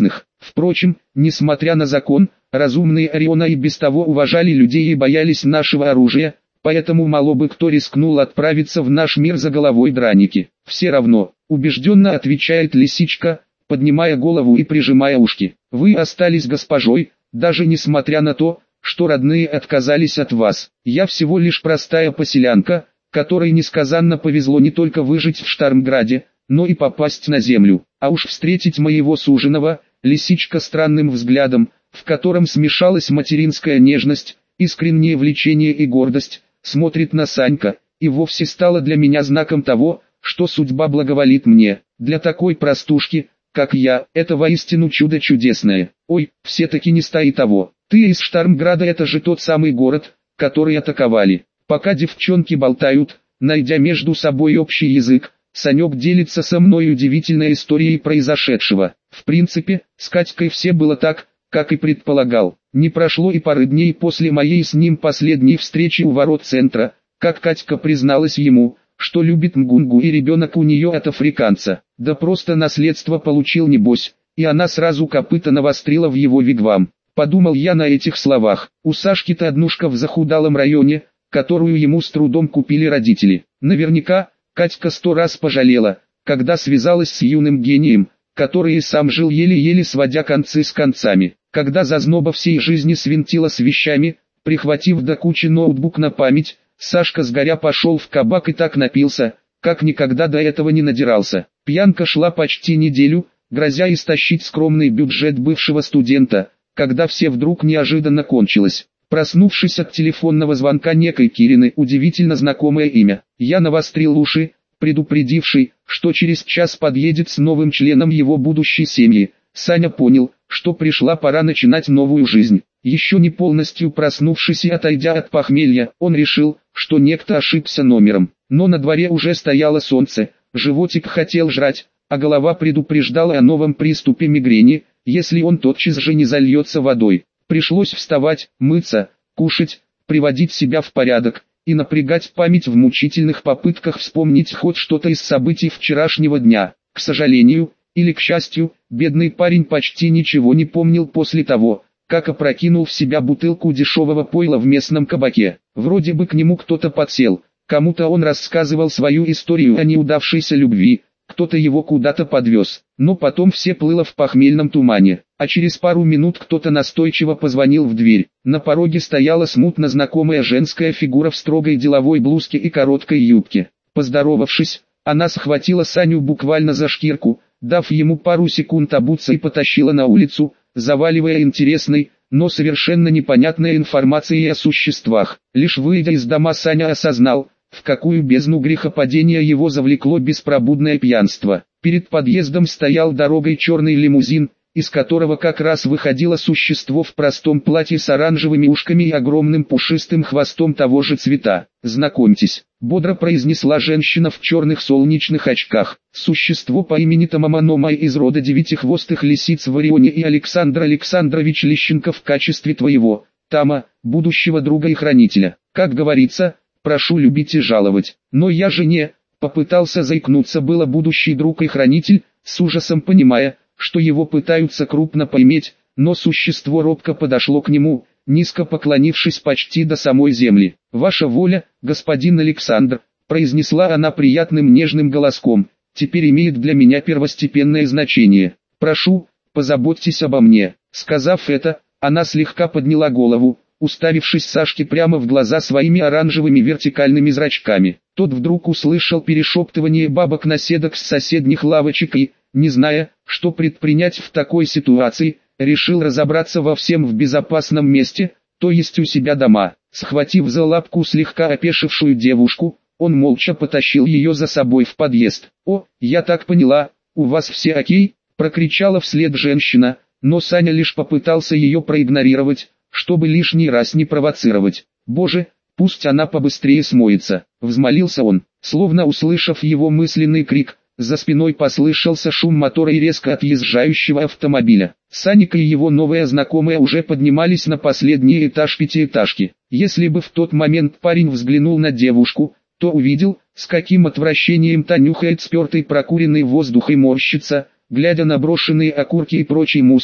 Впрочем, несмотря на закон, разумные Ориона и без того уважали людей и боялись нашего оружия, поэтому мало бы кто рискнул отправиться в наш мир за головой драники. Все равно, убежденно отвечает лисичка, поднимая голову и прижимая ушки. Вы остались госпожой, даже несмотря на то, что родные отказались от вас. Я всего лишь простая поселянка, которой несказанно повезло не только выжить в Штармграде, но и попасть на землю. А уж встретить моего суженого, лисичка странным взглядом, в котором смешалась материнская нежность, искреннее влечение и гордость, смотрит на Санька, и вовсе стало для меня знаком того, что судьба благоволит мне. Для такой простушки, как я, это воистину чудо чудесное. Ой, все-таки не стоит того. Ты из Штармграда, это же тот самый город, который атаковали. Пока девчонки болтают, найдя между собой общий язык, Санек делится со мной удивительной историей произошедшего. В принципе, с Катькой все было так, как и предполагал. Не прошло и пары дней после моей с ним последней встречи у ворот центра, как Катька призналась ему, что любит Мгунгу и ребенок у нее от африканца. Да просто наследство получил небось, и она сразу копыта навострила в его вигвам. Подумал я на этих словах. У Сашки-то однушка в захудалом районе, которую ему с трудом купили родители. Наверняка, Катька сто раз пожалела, когда связалась с юным гением, который и сам жил еле-еле сводя концы с концами. Когда зазноба всей жизни свинтила с вещами, прихватив до кучи ноутбук на память, Сашка сгоря пошел в кабак и так напился, как никогда до этого не надирался. Пьянка шла почти неделю, грозя истощить скромный бюджет бывшего студента, когда все вдруг неожиданно кончилось. Проснувшись от телефонного звонка некой Кирины, удивительно знакомое имя, я навострил уши, предупредивший, что через час подъедет с новым членом его будущей семьи. Саня понял, что пришла пора начинать новую жизнь. Еще не полностью проснувшись и отойдя от похмелья, он решил, что некто ошибся номером. Но на дворе уже стояло солнце, животик хотел жрать, а голова предупреждала о новом приступе мигрени, если он тотчас же не зальется водой. Пришлось вставать, мыться, кушать, приводить себя в порядок и напрягать память в мучительных попытках вспомнить хоть что-то из событий вчерашнего дня. К сожалению, или к счастью, бедный парень почти ничего не помнил после того, как опрокинул в себя бутылку дешевого пойла в местном кабаке. Вроде бы к нему кто-то подсел, кому-то он рассказывал свою историю о неудавшейся любви, кто-то его куда-то подвез, но потом все плыло в похмельном тумане, а через пару минут кто-то настойчиво позвонил в дверь. На пороге стояла смутно знакомая женская фигура в строгой деловой блузке и короткой юбке. Поздоровавшись, она схватила Саню буквально за шкирку, дав ему пару секунд обуться, и потащила на улицу, заваливая интересной, но совершенно непонятной информацией о существах. Лишь выйдя из дома, Саня осознал, в какую бездну грехопадения его завлекло беспробудное пьянство. Перед подъездом стоял дорогой черный лимузин, из которого как раз выходило существо в простом платье с оранжевыми ушками и огромным пушистым хвостом того же цвета. «Знакомьтесь», — бодро произнесла женщина в черных солнечных очках. «Существо по имени Тамаманомай из рода девятихвостых лисиц в Орионе, и Александр Александрович Лещенко в качестве твоего, Тама, будущего друга и хранителя. Как говорится, прошу любить и жаловать». «Но я же не...» — попытался заикнуться было будущий друг и хранитель, с ужасом понимая, что его пытаются крупно поиметь, но существо робко подошло к нему, низко поклонившись почти до самой земли. «Ваша воля, господин Александр», — произнесла она приятным нежным голоском, — «теперь имеет для меня первостепенное значение. Прошу, позаботьтесь обо мне». Сказав это, она слегка подняла голову, уставившись Сашке прямо в глаза своими оранжевыми вертикальными зрачками. Тот вдруг услышал перешептывание бабок-наседок с соседних лавочек и, не зная, что предпринять в такой ситуации, решил разобраться во всем в безопасном месте, то есть у себя дома. Схватив за лапку слегка опешившую девушку, он молча потащил ее за собой в подъезд. «О, я так поняла, у вас все окей?» — прокричала вслед женщина, но Саня лишь попытался ее проигнорировать, чтобы лишний раз не провоцировать. «Боже, пусть она побыстрее смоется», — взмолился он. Словно услышав его мысленный крик, за спиной послышался шум мотора и резко отъезжающего автомобиля. Саника и его новая знакомая уже поднимались на последний этаж пятиэтажки. Если бы в тот момент парень взглянул на девушку, то увидел, с каким отвращением та нюхает спертый прокуренный воздух и морщится, глядя на брошенные окурки и прочий мусор,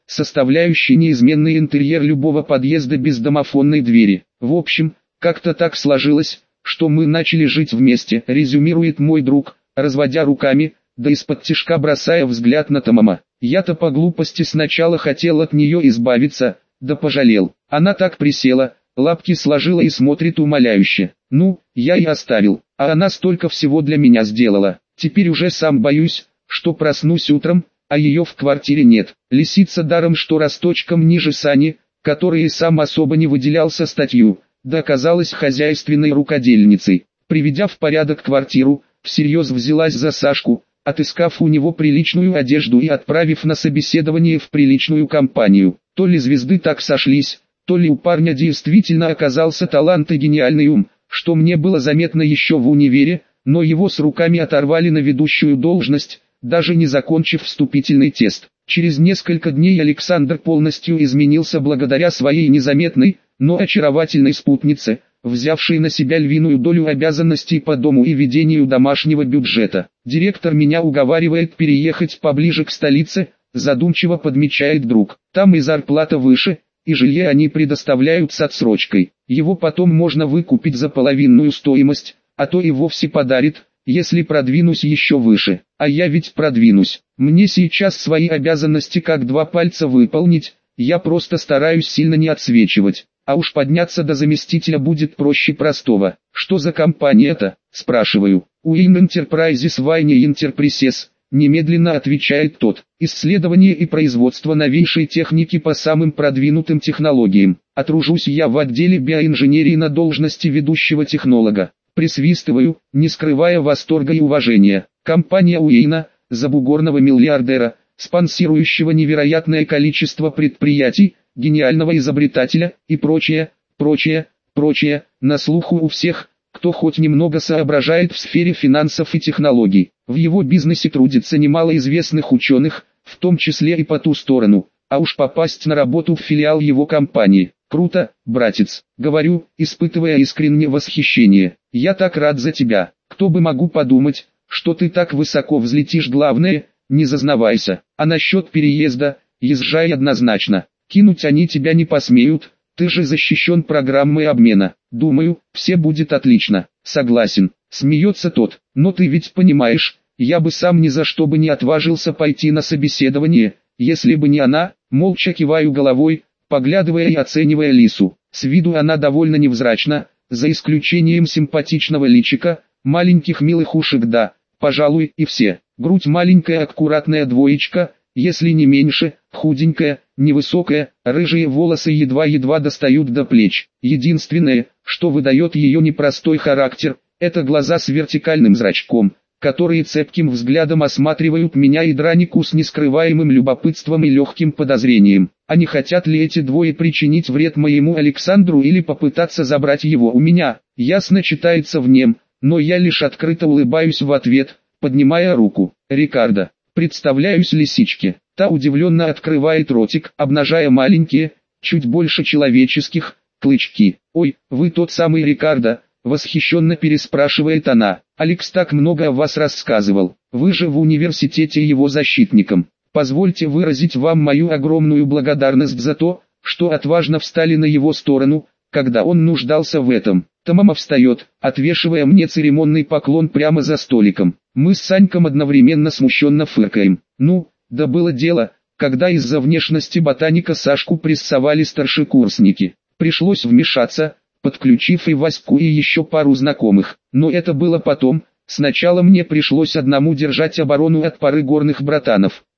составляющий неизменный интерьер любого подъезда без домофонной двери. В общем, как-то так сложилось, что мы начали жить вместе, резюмирует мой друг, разводя руками, да из-под тишка бросая взгляд на Тамама. Я-то по глупости сначала хотел от нее избавиться, да пожалел. Она так присела, лапки сложила и смотрит умоляюще. Ну, я и оставил, а она столько всего для меня сделала. Теперь уже сам боюсь, что проснусь утром, а ее в квартире нет. Лисица даром что росточком ниже Сани, который и сам особо не выделялся статью, да оказалась хозяйственной рукодельницей. Приведя в порядок квартиру, всерьез взялась за Сашку, отыскав у него приличную одежду и отправив на собеседование в приличную компанию. То ли звезды так сошлись, то ли у парня действительно оказался талант и гениальный ум, что мне было заметно еще в универе, но его с руками оторвали на ведущую должность, даже не закончив вступительный тест. Через несколько дней Александр полностью изменился благодаря своей незаметной, но очаровательной спутнице, взявшей на себя львиную долю обязанностей по дому и ведению домашнего бюджета. Директор меня уговаривает переехать поближе к столице, задумчиво подмечает друг. Там и зарплата выше, и жилье они предоставляют с отсрочкой. Его потом можно выкупить за половинную стоимость, а то и вовсе подарит, если продвинусь еще выше. А я ведь продвинусь. Мне сейчас свои обязанности как два пальца выполнить, я просто стараюсь сильно не отсвечивать. А уж подняться до заместителя будет проще простого. Что за компания-то, спрашиваю. Уин Enterprises Wine Enterprises, немедленно отвечает тот. Исследование и производство новейшей техники по самым продвинутым технологиям. Отружусь я в отделе биоинженерии на должности ведущего технолога. Присвистываю, не скрывая восторга и уважения. Компания Уэйна, забугорного миллиардера, спонсирующего невероятное количество предприятий, гениального изобретателя и прочее, прочее, прочее, на слуху у всех, кто хоть немного соображает в сфере финансов и технологий. В его бизнесе трудится немало известных ученых, в том числе и по ту сторону, а уж попасть на работу в филиал его компании. Круто, братец, говорю, испытывая искреннее восхищение. Я так рад за тебя. Кто бы могу подумать, что ты так высоко взлетишь. Главное, не зазнавайся. А насчет переезда, езжай однозначно. Кинуть они тебя не посмеют, ты же защищен программой обмена. Думаю, все будет отлично. Согласен, смеется тот. Но ты ведь понимаешь, я бы сам ни за что бы не отважился пойти на собеседование, если бы не она. Молча киваю головой, поглядывая и оценивая Лису. С виду она довольно невзрачна, за исключением симпатичного личика, маленьких милых ушек, да, пожалуй, и все. Грудь маленькая аккуратная двоечка, если не меньше, худенькая, невысокая, рыжие волосы едва-едва достают до плеч. Единственное, что выдает ее непростой характер, это глаза с вертикальным зрачком, которые цепким взглядом осматривают меня и Дранику с нескрываемым любопытством и легким подозрением. А не хотят ли эти двое причинить вред моему Александру или попытаться забрать его у меня? Ясно читается в нем, но я лишь открыто улыбаюсь в ответ, поднимая руку. Рикардо. Представляюсь Лисичке. Та удивленно открывает ротик, обнажая маленькие, чуть больше человеческих, клычки. «Ой, вы тот самый Рикардо», — восхищенно переспрашивает она. «Алекс так много о вас рассказывал. Вы же в университете его защитником. Позвольте выразить вам мою огромную благодарность за то, что отважно встали на его сторону, когда он нуждался в этом». Тамама встает, отвешивая мне церемонный поклон прямо за столиком. Мы с Саньком одновременно смущенно фыркаем. Ну, да было дело, когда из-за внешности ботаника Сашку прессовали старшекурсники. Пришлось вмешаться, подключив и Ваську, и еще пару знакомых. Но это было потом, сначала мне пришлось одному держать оборону от пары горных братанов.